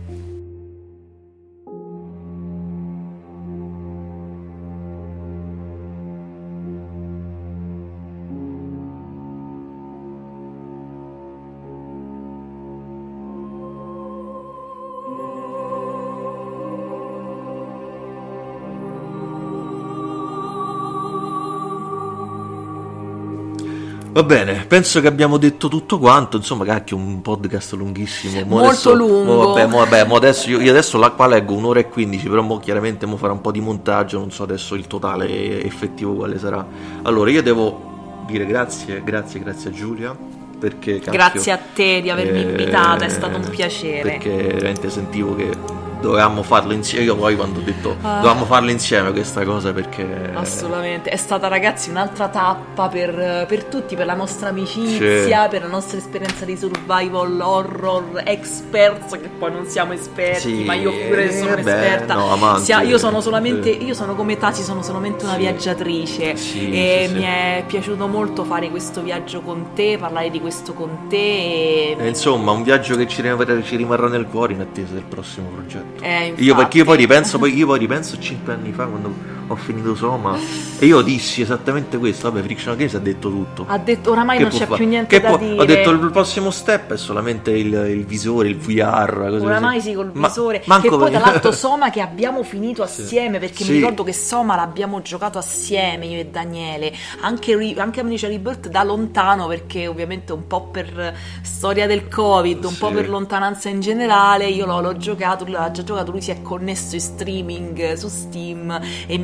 S1: Va bene, penso che abbiamo detto tutto quanto. Insomma, cacchio, un podcast lunghissimo.
S2: Molto lungo.
S1: Mo adesso io adesso qua leggo 1 ora e 15, però chiaramente farò un po' di montaggio, non so adesso il totale effettivo quale sarà. Allora, io devo dire grazie a Giulia, perché cacchio,
S2: grazie a te di avermi invitata, è stato un piacere.
S1: Perché veramente sentivo che dovevamo farlo insieme. Io poi quando ho detto dovevamo farlo insieme questa cosa, perché
S2: assolutamente è stata, ragazzi, un'altra tappa per tutti, per la nostra amicizia, per la nostra esperienza di survival horror experts, che poi non siamo esperti, ma io pure sono un'esperta. Io sono solamente io sono come Tasi, sono solamente una viaggiatrice, e mi è piaciuto molto fare questo viaggio con te, parlare di questo con te, e
S1: insomma un viaggio che ci rimarrà nel cuore in attesa del prossimo progetto.
S2: Perché
S1: io poi ripenso a 5 anni fa, quando ho finito Soma, e io dissi esattamente questo. Vabbè, Frictional Games ha detto tutto,
S2: ha detto oramai non c'è più niente da dire.
S1: Ho detto il prossimo step è solamente il visore, il VR, così.
S2: Oramai sì, col visore, che poi tra l'altro Soma che abbiamo finito assieme, perché mi ricordo che Soma l'abbiamo giocato assieme io e Daniele, anche Amnesia Rebirth da lontano, perché ovviamente un po' per storia del Covid, un po' per lontananza in generale, io l'ho giocato, lui l'ha già giocato, lui si è connesso in streaming su Steam e mi ha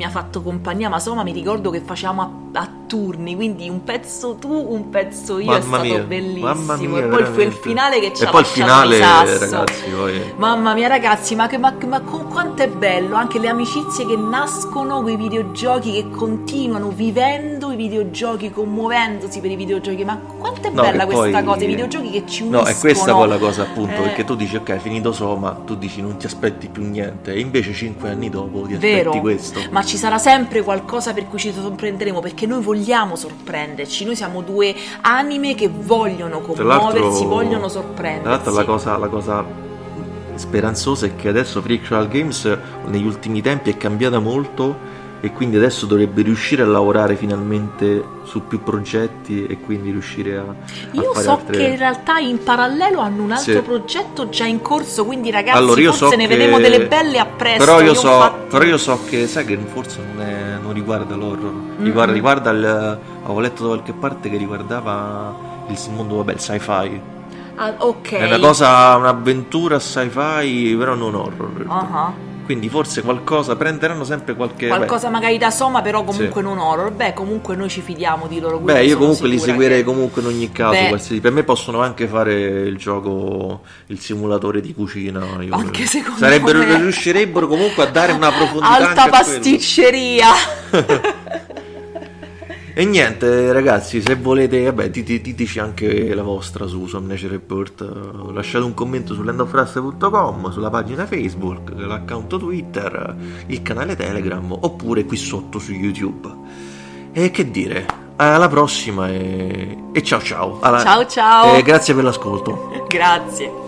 S2: ha fatto compagnia, ma insomma mi ricordo che facevamo a turni, quindi un pezzo tu, un pezzo io, è stato bellissimo. E poi il finale che ci ha lasciato di sasso.
S1: Ragazzi, poi...
S2: Mamma mia ragazzi, ma quanto è bello anche le amicizie che nascono con i videogiochi, che continuano vivendo i videogiochi, commuovendosi per i videogiochi. Ma quanto è bella questa cosa, i videogiochi che ci uniscono.
S1: No, è questa poi la cosa, appunto, perché tu dici ok, finito Soma, tu dici non ti aspetti più niente, e invece 5 anni dopo ti aspetti questo.
S2: Ma ci sarà sempre qualcosa per cui ci sorprenderemo, perché noi vogliamo sorprenderci, noi siamo due anime che vogliono commuoversi, vogliono sorprendersi.
S1: Tra l'altro la cosa speranzosa è che adesso Frictional Games negli ultimi tempi è cambiata molto, e quindi adesso dovrebbe riuscire a lavorare finalmente su più progetti, e quindi riuscire a
S2: io
S1: fare
S2: so
S1: altre...
S2: che in realtà in parallelo hanno un altro progetto già in corso, quindi ragazzi,
S1: allora,
S2: forse
S1: so
S2: ne
S1: che...
S2: vedremo delle belle a presto.
S1: Però io so che, sai che forse non riguarda l'horror, riguarda avevo letto da qualche parte che riguardava il mondo, vabbè, il sci-fi.
S2: Ok,
S1: è una cosa, un'avventura sci-fi, però non horror. Quindi forse qualcosa prenderanno, sempre qualcosa
S2: magari da Soma, però comunque non horror. Beh, comunque noi ci fidiamo di loro.
S1: Beh, io comunque li seguirei comunque in ogni caso. Qualsiasi. Per me possono anche fare il gioco, il simulatore di cucina.
S2: Anche secondo me
S1: riuscirebbero comunque a dare una profondità
S2: alta
S1: anche
S2: pasticceria.
S1: E niente ragazzi, se volete, vabbè, diteci anche la vostra su Amnesia Report, lasciate un commento su landofrust.com, sulla pagina Facebook, l'account Twitter, il canale Telegram, oppure qui sotto su YouTube. E che dire, alla prossima e ciao ciao.
S2: Ciao ciao.
S1: Grazie per l'ascolto.
S2: Grazie.